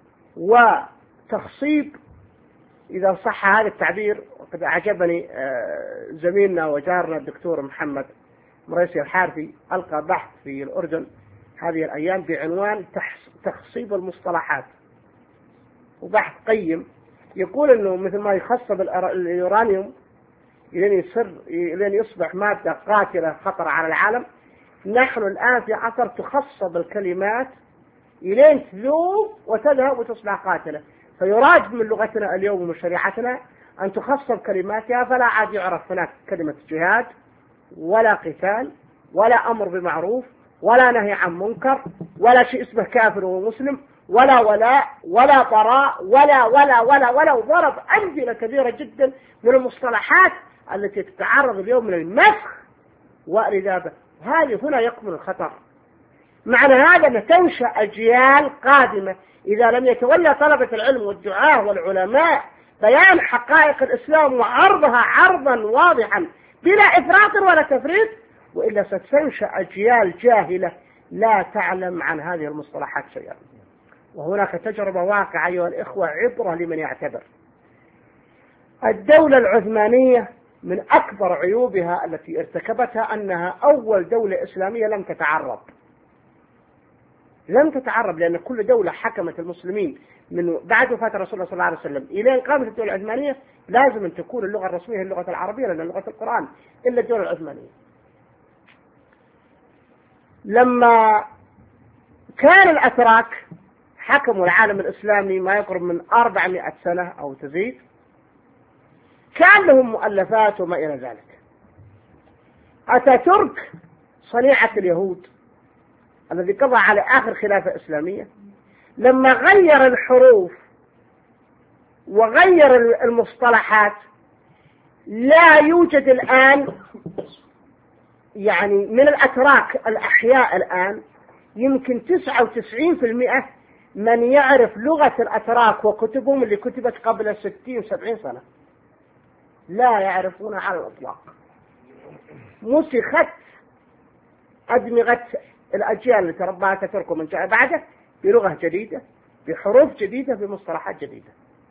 وتخصيب، إذا صح هذا التعبير. وقد أعجبني زميلنا وجارنا الدكتور محمد مريسي الحارثي ألقى بحث في الأردن هذه الأيام بعنوان تخصيب المصطلحات، وبحث قيم يقول أنه مثل ما يخصب اليورانيوم لين يصير لين يصبح مادة قاتلة خطر على العالم، نحن الآن في عصر تخصب الكلمات لين تذوب وتذهب وتصبح قاتلة. فيراج من لغتنا اليوم ومن شريعتنا أن تخصب كلماتها، فلا عاد يعرف هناك كلمة جهاد ولا قتال ولا أمر بمعروف ولا نهي عن منكر ولا شيء اسمه كافر ومسلم ولا ولاء ولا براء ولا ولا ولا ولا وضرب أمثلة كثيرة جدا من المصطلحات التي تتعرض اليوم من المسخ والإذابة. هذه هنا يكمن الخطر. معنى هذا أن تنشأ أجيال قادمة إذا لم يتولى طلبة العلم والدعاة والعلماء بيان حقائق الإسلام وعرضها عرضا واضحا بلا إفراط ولا تفريط، وإلا ستنشأ أجيال جاهلة لا تعلم عن هذه المصطلحات شيئا. وهناك تجربة واقعة أيها الإخوة عبرة لمن يعتبر. الدولة العثمانية من أكبر عيوبها التي ارتكبتها أنها أول دولة إسلامية لم تتعرب لم تتعرب لأن كل دولة حكمت المسلمين من بعد وفاة رسول الله صلى الله عليه وسلم إلى أن قامت الدولة العثمانية لازم أن تكون اللغة الرسمية اللغة العربية لأن لغة القرآن، إلا الدولة العثمانية. لما كان الأتراك حكموا العالم الإسلامي ما يقرب من أربعمائة سنة أو تزيد، كان لهم مؤلفات وما إلى ذلك. أتاتورك صنيعة اليهود الذي قضى على آخر خلافة إسلامية، لما غير الحروف وغير المصطلحات، لا يوجد الآن يعني من الأتراك الأحياء الآن يمكن تسعة وتسعين بالمئة من يعرف لغة الأتراك وكتبهم اللي كتبت قبل ستين سبعين سنة، لا يعرفون على الإطلاق. مسخت أدمغة الأجيال اللي ترباها أتاتورك ومن جاء بعده بلغة جديدة، بحروف جديدة، بمصطلحات جديدة.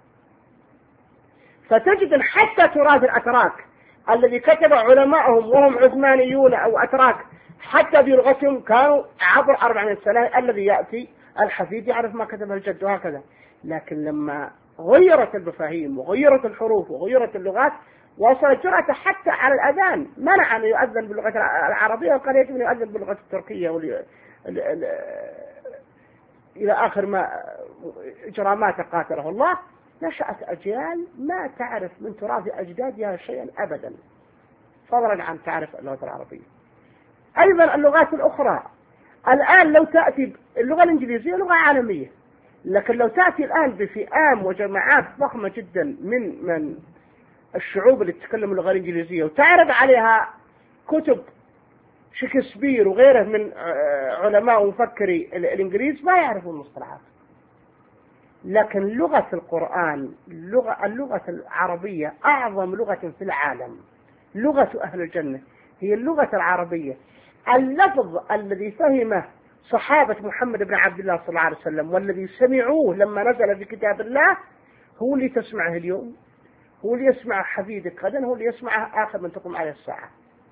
فتجد حتى تراث الأتراك الذي كتب علماءهم وهم عثمانيون أو أتراك حتى بلغتهم كانوا عبر أربعمائة سنة، الذي يأتي الحفيد يعرف ما كتبه الجد وهكذا. لكن لما غيرت المفاهيم وغيرت الحروف وغيرت اللغات، وصلت جرأته حتى على الأذان، منع أن يؤذن باللغة العربية وقال يجب أن يؤذن باللغة التركية ولي... ال... ال... إلى آخر ما إجرامات قاتله الله. نشأت أجيال ما تعرف من تراث أجدادها شيئا أبدا، فضلا عن تعرف اللغة العربية. أيضا اللغات الأخرى الآن لو تأتي اللغة الإنجليزية لغة عالمية، لكن لو تأتي الآن بفئام وجماعات ضخمة جدا من من الشعوب اللي تتكلم اللغة الإنجليزية وتعرض عليها كتب شكسبير وغيره من علماء ومفكري الإنجليز، ما يعرفون المصطلحات. لكن لغة القرآن، اللغة, اللغة العربية أعظم لغة في العالم، لغة أهل الجنة هي اللغة العربية. اللفظ الذي فهمه صحابة محمد بن عبد الله صلى الله عليه وسلم والذي سمعوه لما نزل في كتاب الله هو اللي تسمعه اليوم، هو اللي يسمع حفيدك غدا، هو اللي يسمعه آخر من تقوم عليه الساعة.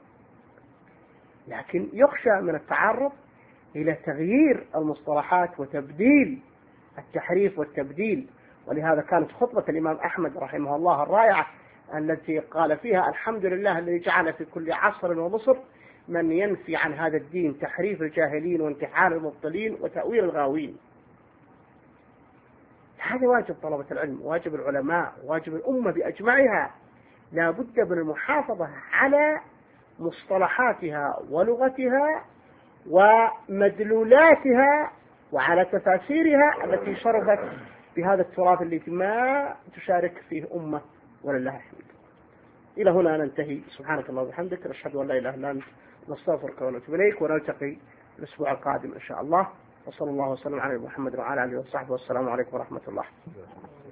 لكن يخشى من التعرض إلى تغيير المصطلحات وتبديل التحريف والتبديل. ولهذا كانت خطبة الإمام أحمد رحمه الله الرائعة التي قال فيها: الحمد لله الذي جعل في كل عصر ومصر من ينفي عن هذا الدين تحريف الجاهلين وانتحال المبطلين وتأويل الغاوين. هذا واجب طلبة العلم، واجب العلماء، واجب الأمة بأجمعها. لا بد من المحافظة على مصطلحاتها ولغتها ومدلولاتها وعلى تفاسيرها التي شرفت بهذا التراث الذي ما تشارك فيه أمة، ولله الحمد. إلى هنا ننتهي. سبحانك اللهم وبحمدك، نشهد أن لا إله إلا أنت، نستغفرك ونتوب إليك، ونلتقي الأسبوع القادم إن شاء الله. وصلى الله وسلم على محمد وعلى آله وصحبه، والسلام عليكم ورحمة الله.